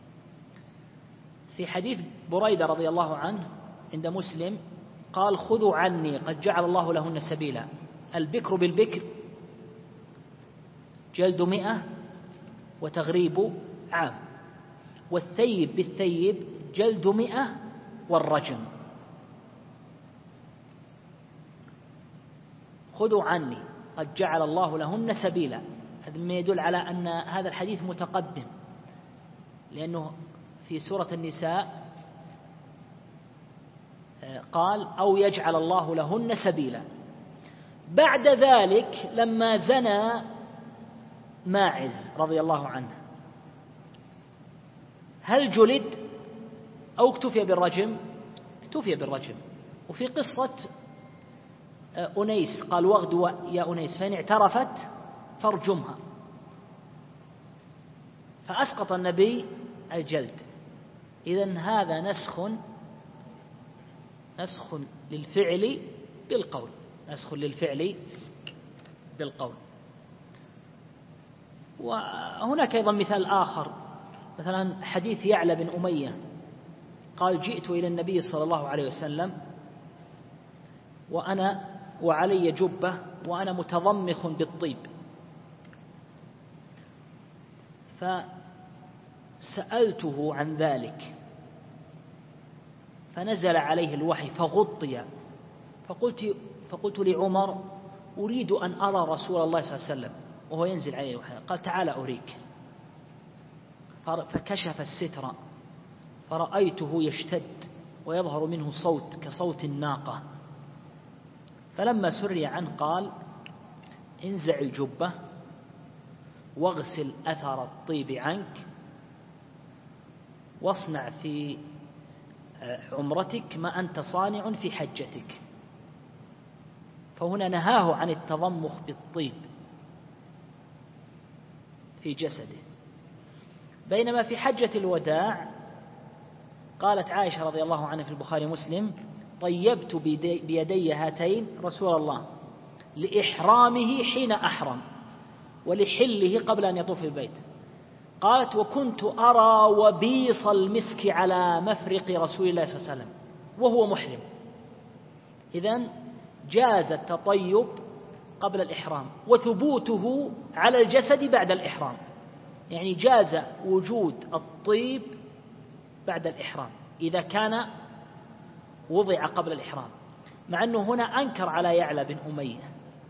في حديث بريدة رضي الله عنه عند مسلم قال خذوا عني قد جعل الله لهن سبيلا، البكر بالبكر جلد 100 وتغريب عام، والثيب بالثيب جلد 100 والرجم. خذوا عني، قد جعل الله لهن سبيلا. هذا ما يدل على أن هذا الحديث متقدم، لأنه في سورة النساء قال أو يجعل الله لهن سبيلا. بعد ذلك لما زنى ماعز رضي الله عنه هل جلد أو اكتفي بالرجم؟ اكتفي بالرجم. وفي قصة أنيس قال واغدوا يا أنيس فإن اعترفت فارجمها، فأسقط النبي الجلد. إذن هذا نسخ للفعل بالقول، نسخ للفعل بالقول. وهناك أيضا مثال آخر، مثلا حديث يعلى بن أمية قال جئت إلى النبي صلى الله عليه وسلم وأنا وعلي جبة وأنا متضمخ بالطيب، فسألته عن ذلك فنزل عليه الوحي فغطي، فقلت لعمر أريد أن أرى رسول الله صلى الله عليه وسلم وهو ينزل عليه الوحي. قال تعال أريك، فكشف الستر فرأيته يشتد ويظهر منه صوت كصوت الناقة. فلما سري عنه قال انزع الجبة واغسل أثر الطيب عنك واصنع في عمرتك ما أنت صانع في حجتك. فهنا نهاه عن التضمخ بالطيب في جسده. بينما في حجة الوداع قالت عائشة رضي الله عنها في البخاري ومسلم طيبت بيدي هاتين رسول الله لإحرامه حين أحرم ولحله قبل أن يطوف البيت. قالت وكنت أرى وبيص المسك على مفرق رسول الله صلى الله عليه وسلم وهو محرم. إذن جاز التطيب قبل الإحرام وثبوته على الجسد بعد الإحرام، يعني جاز وجود الطيب بعد الإحرام إذا كان وضع قبل الإحرام، مع أنه هنا أنكر على يعلى بن أمية.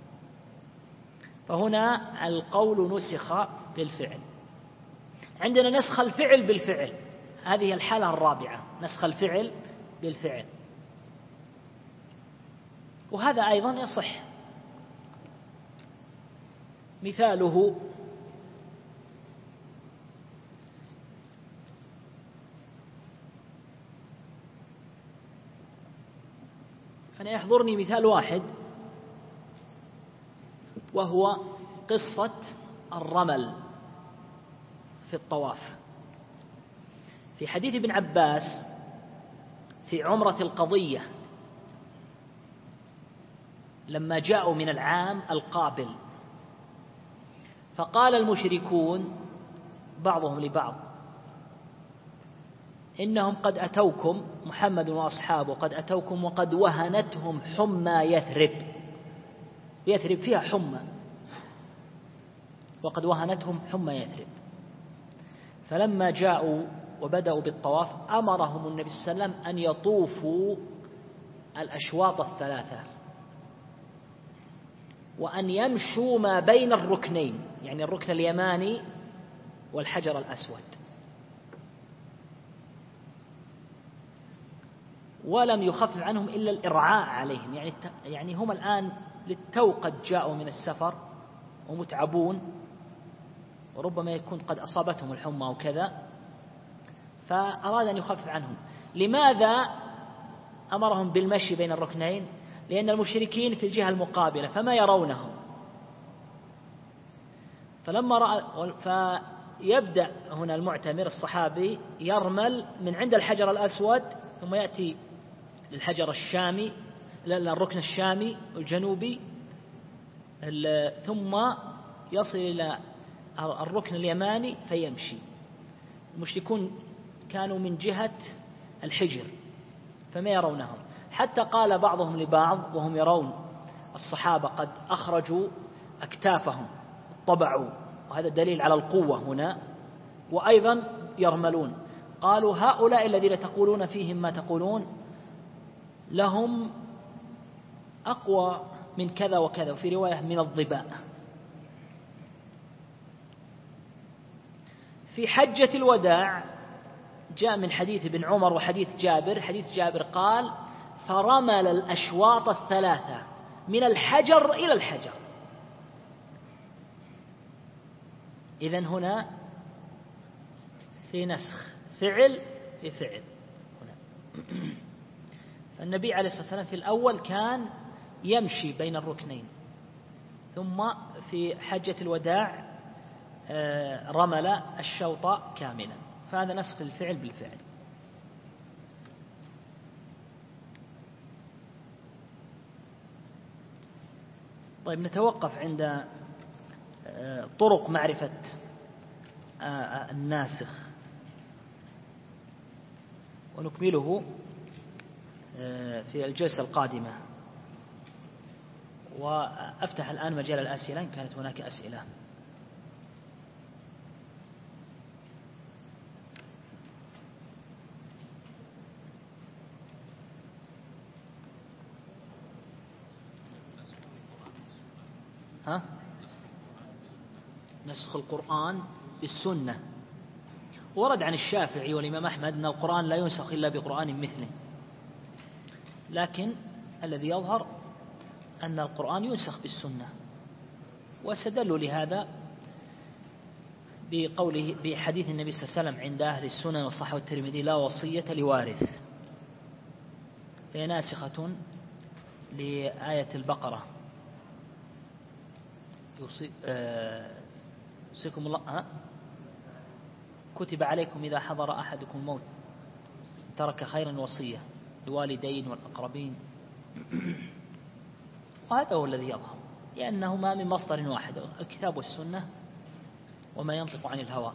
فهنا القول نسخ بالفعل. عندنا نسخ الفعل بالفعل، هذه الحالة الرابعة، نسخ الفعل بالفعل، وهذا أيضا يصح. مثاله أنا يحضرني مثال واحد وهو قصة الرمل في الطواف. في حديث ابن عباس في عمرة القضية لما جاءوا من العام القابل فقال المشركون بعضهم لبعض إنهم قد أتوكم، محمد وأصحابه قد أتوكم وقد وهنتهم حمى يثرب، يثرب فيها حمى، وقد وهنتهم حمى يثرب. فلما جاءوا وبدأوا بالطواف أمرهم النبي صلى الله عليه وسلم أن يطوفوا الأشواط الثلاثة وأن يمشوا ما بين الركنين، يعني الركن اليماني والحجر الأسود، ولم يخفف عنهم إلا الإرعاء عليهم، يعني هم الآن للتو قد جاءوا من السفر ومتعبون وربما يكون قد أصابتهم الحمى وكذا، فأراد أن يخفف عنهم. لماذا أمرهم بالمشي بين الركنين؟ لأن المشركين في الجهة المقابلة فما يرونهم، فلما رأى فيبدأ هنا المعتمر الصحابي يرمل من عند الحجر الأسود ثم يأتي للحجر الشامي للركن الشامي الجنوبي ثم يصل إلى الركن اليماني فيمشي. المشركون كانوا من جهة الحجر فما يرونهم، حتى قال بعضهم لبعض وهم يرون الصحابة قد أخرجوا أكتافهم طبعوا، وهذا دليل على القوة هنا، وأيضا يرملون، قالوا هؤلاء الذين تقولون فيهم ما تقولون لهم أقوى من كذا وكذا، وفي رواية من الظباء. في حجة الوداع جاء من حديث ابن عمر وحديث جابر، حديث جابر قال: فرمل الأشواط الثلاثة من الحجر إلى الحجر. إذن هنا في نسخ فعل بفعل هنا. النبي عليه الصلاة والسلام في الأول كان يمشي بين الركنين، ثم في حجة الوداع رمل الشوط كاملا، فهذا نسخ الفعل بالفعل. طيب، نتوقف عند طرق معرفة الناسخ ونكمله في الجلسة القادمة. وأفتح الآن مجال الأسئلة إن كانت هناك أسئلة. نسخ القرآن بالسنة ورد عن الشافعي والإمام أحمد أن القرآن لا ينسخ إلا بقرآن مثله، لكن الذي يظهر أن القرآن ينسخ بالسنة، واستدلوا لهذا بقوله بحديث النبي صلى الله عليه وسلم عند أهل السنن والصحة والترمذي: لا وصية لوارث، فهي ناسخة لآية البقرة: يوصيكم الله كتب عليكم إذا حضر أحدكم الموت ترك خيرا الوصية لوالدين والأقربين. وهذا هو الذي يظهر، لأنهما من مصدر واحد، الكتاب والسنة، وما ينطق عن الهوى،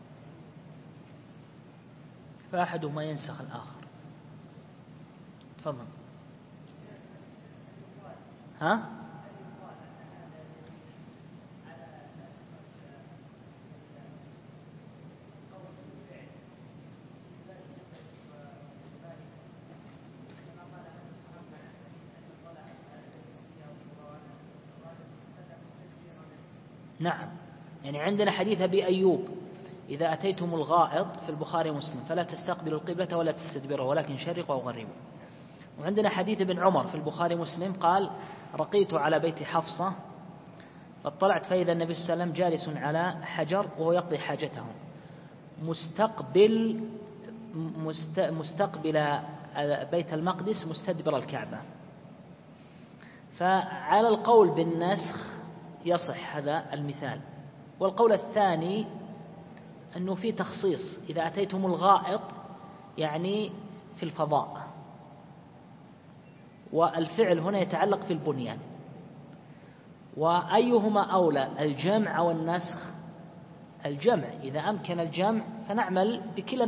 فأحدهما ينسخ الآخر. تفضل. نعم، يعني عندنا حديث أبي أيوب: إذا أتيتم الغائط في البخاري ومسلم فلا تستقبلوا القبلة ولا تستدبروا ولكن شرقوا أو غربوا. وعندنا حديث ابن عمر في البخاري ومسلم قال: رقيت على بيت حفصة فاطلعت فإذا النبي صلى الله عليه وسلم جالس على حجر وهو يقضي حاجته مستقبل بيت المقدس مستدبر الكعبة. فعلى القول بالنسخ يصح هذا المثال. والقول الثاني أنه في تخصيص: إذا أتيتم الغائط يعني في الفضاء، والفعل هنا يتعلق في البنيان. وأيهما أولى، الجمع أو النسخ؟ الجمع، إذا أمكن الجمع فنعمل بكلا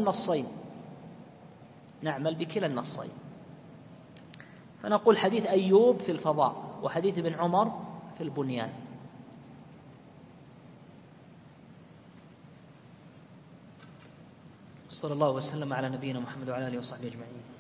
النصين. فنقول حديث أيوب في الفضاء وحديث ابن عمر في البنيان. صلى الله وسلم على نبينا محمد وعلى آله وصحبه أجمعين.